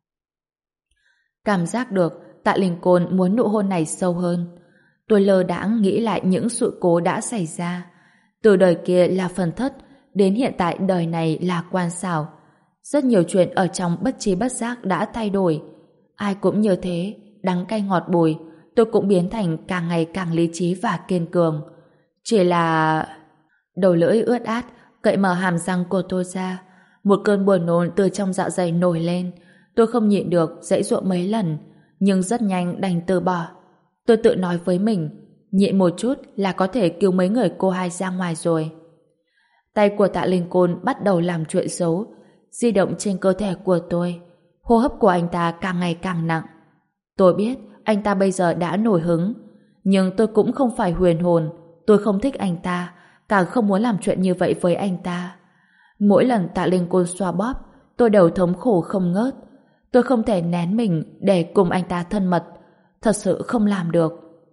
Cảm giác được Tạ Linh Côn muốn nụ hôn này sâu hơn. Tôi lơ đãng nghĩ lại những sự cố đã xảy ra. Từ đời kia là phần thất, đến hiện tại đời này là quan xảo. Rất nhiều chuyện ở trong bất tri bất giác đã thay đổi. Ai cũng như thế, đắng cay ngọt bùi, tôi cũng biến thành càng ngày càng lý trí và kiên cường. Chỉ là... Đầu lưỡi ướt át, cậy mở hàm răng của tôi ra. Một cơn buồn nôn từ trong dạ dày nổi lên. Tôi không nhịn được, giãy giụa mấy lần, nhưng rất nhanh đành từ bỏ. Tôi tự nói với mình, nhịn một chút là có thể cứu mấy người cô hai ra ngoài rồi. Tay của Tạ Linh Côn bắt đầu làm chuyện xấu, di động trên cơ thể của tôi. Hô hấp của anh ta càng ngày càng nặng. Tôi biết anh ta bây giờ đã nổi hứng, nhưng tôi cũng không phải huyền hồn. Tôi không thích anh ta, càng không muốn làm chuyện như vậy với anh ta. Mỗi lần Tạ Linh Côn xoa bóp, tôi đều thống khổ không ngớt. Tôi không thể nén mình để cùng anh ta thân mật, thật sự không làm được.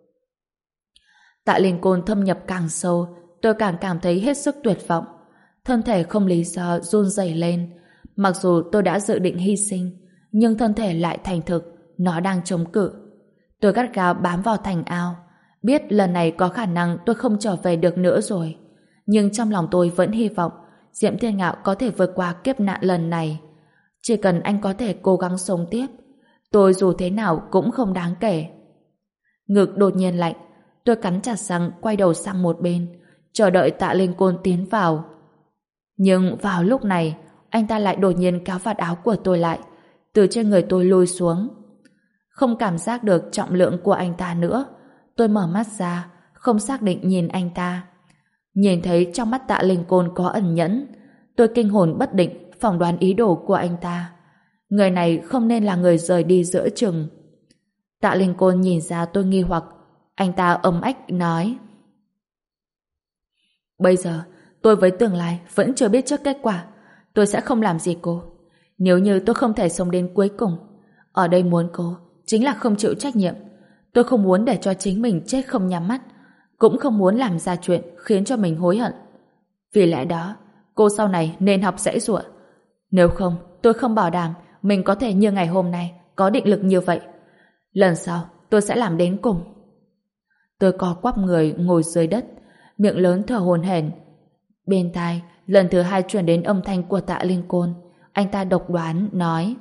Tạ Linh Côn thâm nhập càng sâu, tôi càng cảm thấy hết sức tuyệt vọng. Thân thể không lý do run rẩy lên. Mặc dù tôi đã dự định hy sinh, nhưng thân thể lại thành thực, nó đang chống cự. Tôi gắt gao bám vào thành ao, biết lần này có khả năng tôi không trở về được nữa rồi. Nhưng trong lòng tôi vẫn hy vọng Diệm Thiên Ngạo có thể vượt qua kiếp nạn lần này. Chỉ cần anh có thể cố gắng sống tiếp, tôi dù thế nào cũng không đáng kể. Ngực đột nhiên lạnh, tôi cắn chặt răng quay đầu sang một bên, chờ đợi Tạ Linh Côn tiến vào. Nhưng vào lúc này, anh ta lại đột nhiên kéo vạt áo của tôi lại, từ trên người tôi lùi xuống. Không cảm giác được trọng lượng của anh ta nữa, tôi mở mắt ra, không xác định nhìn anh ta. Nhìn thấy trong mắt Tạ Linh Côn có ẩn nhẫn, tôi kinh hồn bất định phỏng đoán ý đồ của anh ta. Người này không nên là người rời đi giữa chừng. Tạ Linh Côn nhìn ra tôi nghi hoặc, anh ta ấm ách nói: Bây giờ, tôi với tương lai vẫn chưa biết trước kết quả. Tôi sẽ không làm gì cô. Nếu như tôi không thể sống đến cuối cùng, ở đây muốn cô chính là không chịu trách nhiệm. Tôi không muốn để cho chính mình chết không nhắm mắt, cũng không muốn làm ra chuyện khiến cho mình hối hận. Vì lẽ đó, cô sau này nên học giãy giụa. Nếu không, tôi không bảo đảm mình có thể như ngày hôm nay, có định lực như vậy. Lần sau, tôi sẽ làm đến cùng. Tôi co quắp người ngồi dưới đất, miệng lớn thở hổn hển. Bên tai, lần thứ hai truyền đến âm thanh của Tạ Linh Côn. Anh ta độc đoán, nói: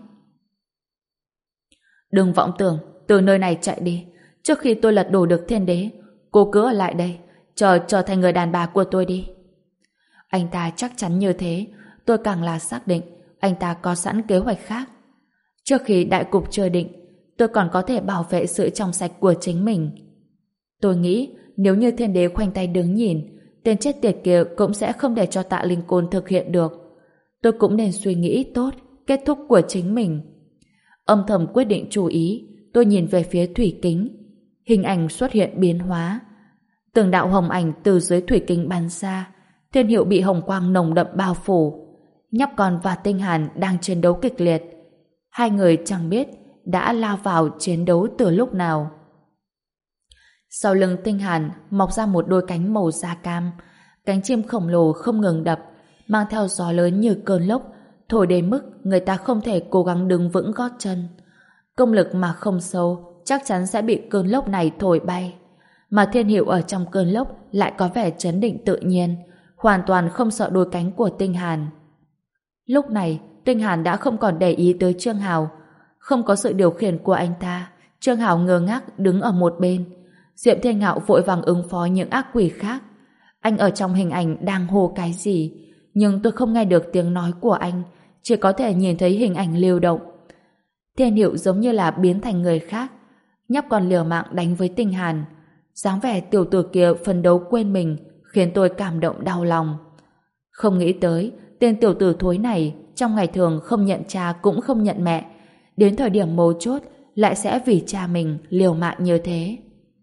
Đừng vọng tưởng từ nơi này chạy đi. Trước khi tôi lật đổ được thiên đế, cô cứ ở lại đây, chờ trở thành người đàn bà của tôi đi. Anh ta chắc chắn như thế, tôi càng là xác định anh ta có sẵn kế hoạch khác. Trước khi đại cục chưa định, tôi còn có thể bảo vệ sự trong sạch của chính mình. Tôi nghĩ nếu như thiên đế khoanh tay đứng nhìn, tên chết tiệt kia cũng sẽ không để cho Tạ Linh Côn thực hiện được. Tôi cũng nên suy nghĩ tốt kết thúc của chính mình. Âm thầm quyết định chủ ý, tôi nhìn về phía thủy kính. Hình ảnh xuất hiện biến hóa. Từng đạo hồng ảnh từ dưới thủy kính bắn ra. Thiên Hiệu bị hồng quang nồng đậm bao phủ. Nhóc con và Tinh Hàn đang chiến đấu kịch liệt. Hai người chẳng biết đã lao vào chiến đấu từ lúc nào. Sau lưng Tinh Hàn mọc ra một đôi cánh màu da cam. Cánh chim khổng lồ không ngừng đập, mang theo gió lớn như cơn lốc, thổi đến mức người ta không thể cố gắng đứng vững gót chân. Công lực mà không sâu chắc chắn sẽ bị cơn lốc này thổi bay. Mà Thiên Hiệu ở trong cơn lốc lại có vẻ trấn định tự nhiên, hoàn toàn không sợ đôi cánh của Tinh Hàn. Lúc này, Tinh Hàn đã không còn để ý tới Trương Hào. Không có sự điều khiển của anh ta, Trương Hào ngơ ngác đứng ở một bên. Diệm Thiên Ngạo vội vàng ứng phó những ác quỷ khác. Anh ở trong hình ảnh đang hô cái gì, nhưng tôi không nghe được tiếng nói của anh, chỉ có thể nhìn thấy hình ảnh lưu động. Thiên Hiệu giống như là biến thành người khác, nhóc còn liều mạng đánh với Tinh Hàn. Dáng vẻ tiểu tử kia phấn đấu quên mình khiến tôi cảm động đau lòng. Không nghĩ tới tên tiểu tử thối này trong ngày thường không nhận cha cũng không nhận mẹ, đến thời điểm mấu chốt lại sẽ vì cha mình liều mạng như thế.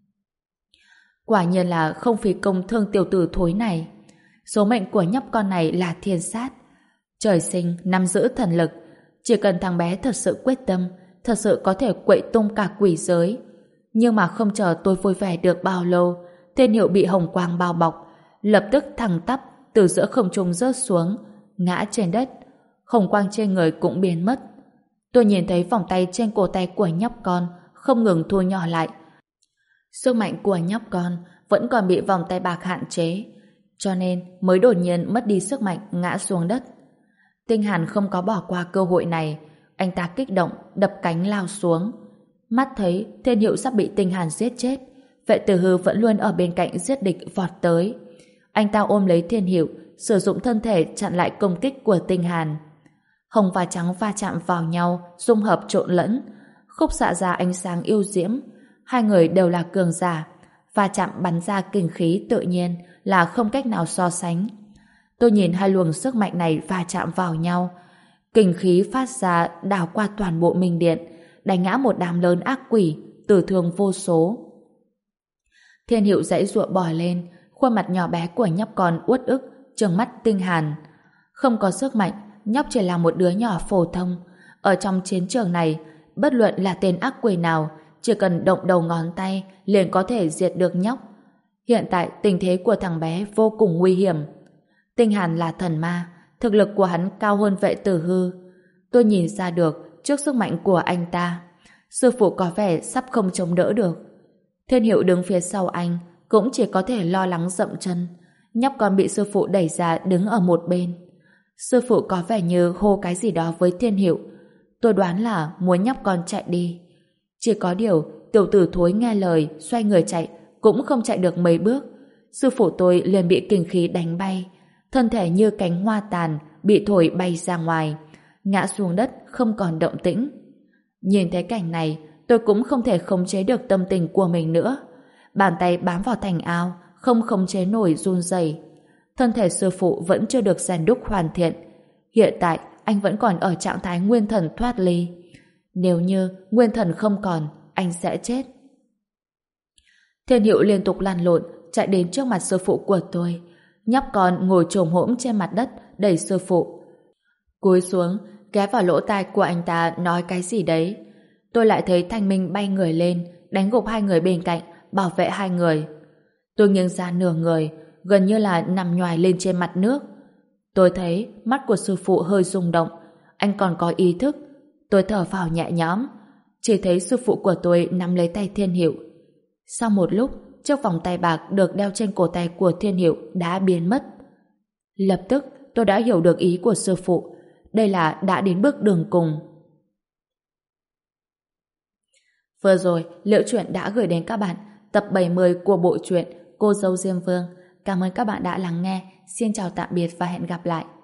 Quả nhiên là không phí công thương tiểu tử thối này. Số mệnh của nhóc con này là thiên sát, trời sinh nắm giữ thần lực, chỉ cần thằng bé thật sự quyết tâm, thật sự có thể quậy tung cả quỷ giới. Nhưng mà không chờ tôi vui vẻ được bao lâu, Thiên Hiệu bị hồng quang bao bọc, lập tức thẳng tắp từ giữa không trung rớt xuống, ngã trên đất. Hồng quang trên người cũng biến mất. Tôi nhìn thấy vòng tay trên cổ tay của nhóc con không ngừng thu nhỏ lại. Sức mạnh của nhóc con vẫn còn bị vòng tay bạc hạn chế, cho nên mới đột nhiên mất đi sức mạnh, ngã xuống đất. Tinh Hàn không có bỏ qua cơ hội này, anh ta kích động đập cánh lao xuống. Mắt thấy Thiên Hiệu sắp bị Tinh Hàn giết chết, Vệ Tử Hư vẫn luôn ở bên cạnh giết địch vọt tới. Anh ta ôm lấy Thiên Hiệu, sử dụng thân thể chặn lại công kích của Tinh Hàn. Hồng và trắng va chạm vào nhau, dung hợp trộn lẫn, khúc xạ ra ánh sáng yêu diễm. Hai người đều là cường giả, va chạm bắn ra kình khí tự nhiên là không cách nào so sánh. Tôi nhìn hai luồng sức mạnh này va chạm vào nhau, kình khí phát ra đảo qua toàn bộ Minh Điện, đánh ngã một đám lớn ác quỷ, tử thương vô số. Thiên Hiệu giãy giụa bò lên, khuôn mặt nhỏ bé của nhóc con uất ức trừng mắt Tinh Hàn. Không có sức mạnh, nhóc chỉ là một đứa nhỏ phổ thông. Ở trong chiến trường này, bất luận là tên ác quỷ nào, chỉ cần động đầu ngón tay liền có thể diệt được nhóc. Hiện tại tình thế của thằng bé vô cùng nguy hiểm. Tinh Hàn là thần ma, thực lực của hắn cao hơn Vệ Tử Hư. Tôi nhìn ra được trước sức mạnh của anh ta, sư phụ có vẻ sắp không chống đỡ được. Thiên Hiệu đứng phía sau anh cũng chỉ có thể lo lắng dậm chân. Nhóc con bị sư phụ đẩy ra đứng ở một bên. Sư phụ có vẻ như hô cái gì đó với Thiên Hiệu. Tôi đoán là muốn nhóc con chạy đi. Chỉ có điều tiểu tử thối nghe lời xoay người chạy cũng không chạy được mấy bước. Sư phụ tôi liền bị kình khí đánh bay, thân thể như cánh hoa tàn bị thổi bay ra ngoài, ngã xuống đất không còn động tĩnh. Nhìn thấy cảnh này, tôi cũng không thể khống chế được tâm tình của mình nữa. Bàn tay bám vào thành áo, không khống chế nổi run rẩy. Thân thể sư phụ vẫn chưa được rèn đúc hoàn thiện. Hiện tại anh vẫn còn ở trạng thái nguyên thần thoát ly. Nếu như nguyên thần không còn, anh sẽ chết. Thiên Hiệu liên tục lăn lộn chạy đến trước mặt sư phụ của tôi. Nhóc con ngồi chồm hổm trên mặt đất đẩy sư phụ, cúi xuống ghé vào lỗ tai của anh ta nói cái gì đấy. Tôi lại thấy Thanh Minh bay người lên đánh gục hai người bên cạnh, bảo vệ hai người. Tôi nghiêng ra nửa người, gần như là nằm nhoài lên trên mặt nước. Tôi thấy mắt của sư phụ hơi rung động, anh còn có ý thức. Tôi thở phào nhẹ nhõm, chỉ thấy sư phụ của tôi nắm lấy tay Thiên Hiệu. Sau một lúc, chiếc vòng tay bạc được đeo trên cổ tay của Thiên Hiệu đã biến mất. Lập tức tôi đã hiểu được ý của sư phụ. Đây là đã đến bước đường cùng. Vừa rồi, Liễu Chuyện đã gửi đến các bạn tập bảy mươi của bộ truyện Cô Dâu Diêm Vương. Cảm ơn các bạn đã lắng nghe. Xin chào tạm biệt và hẹn gặp lại.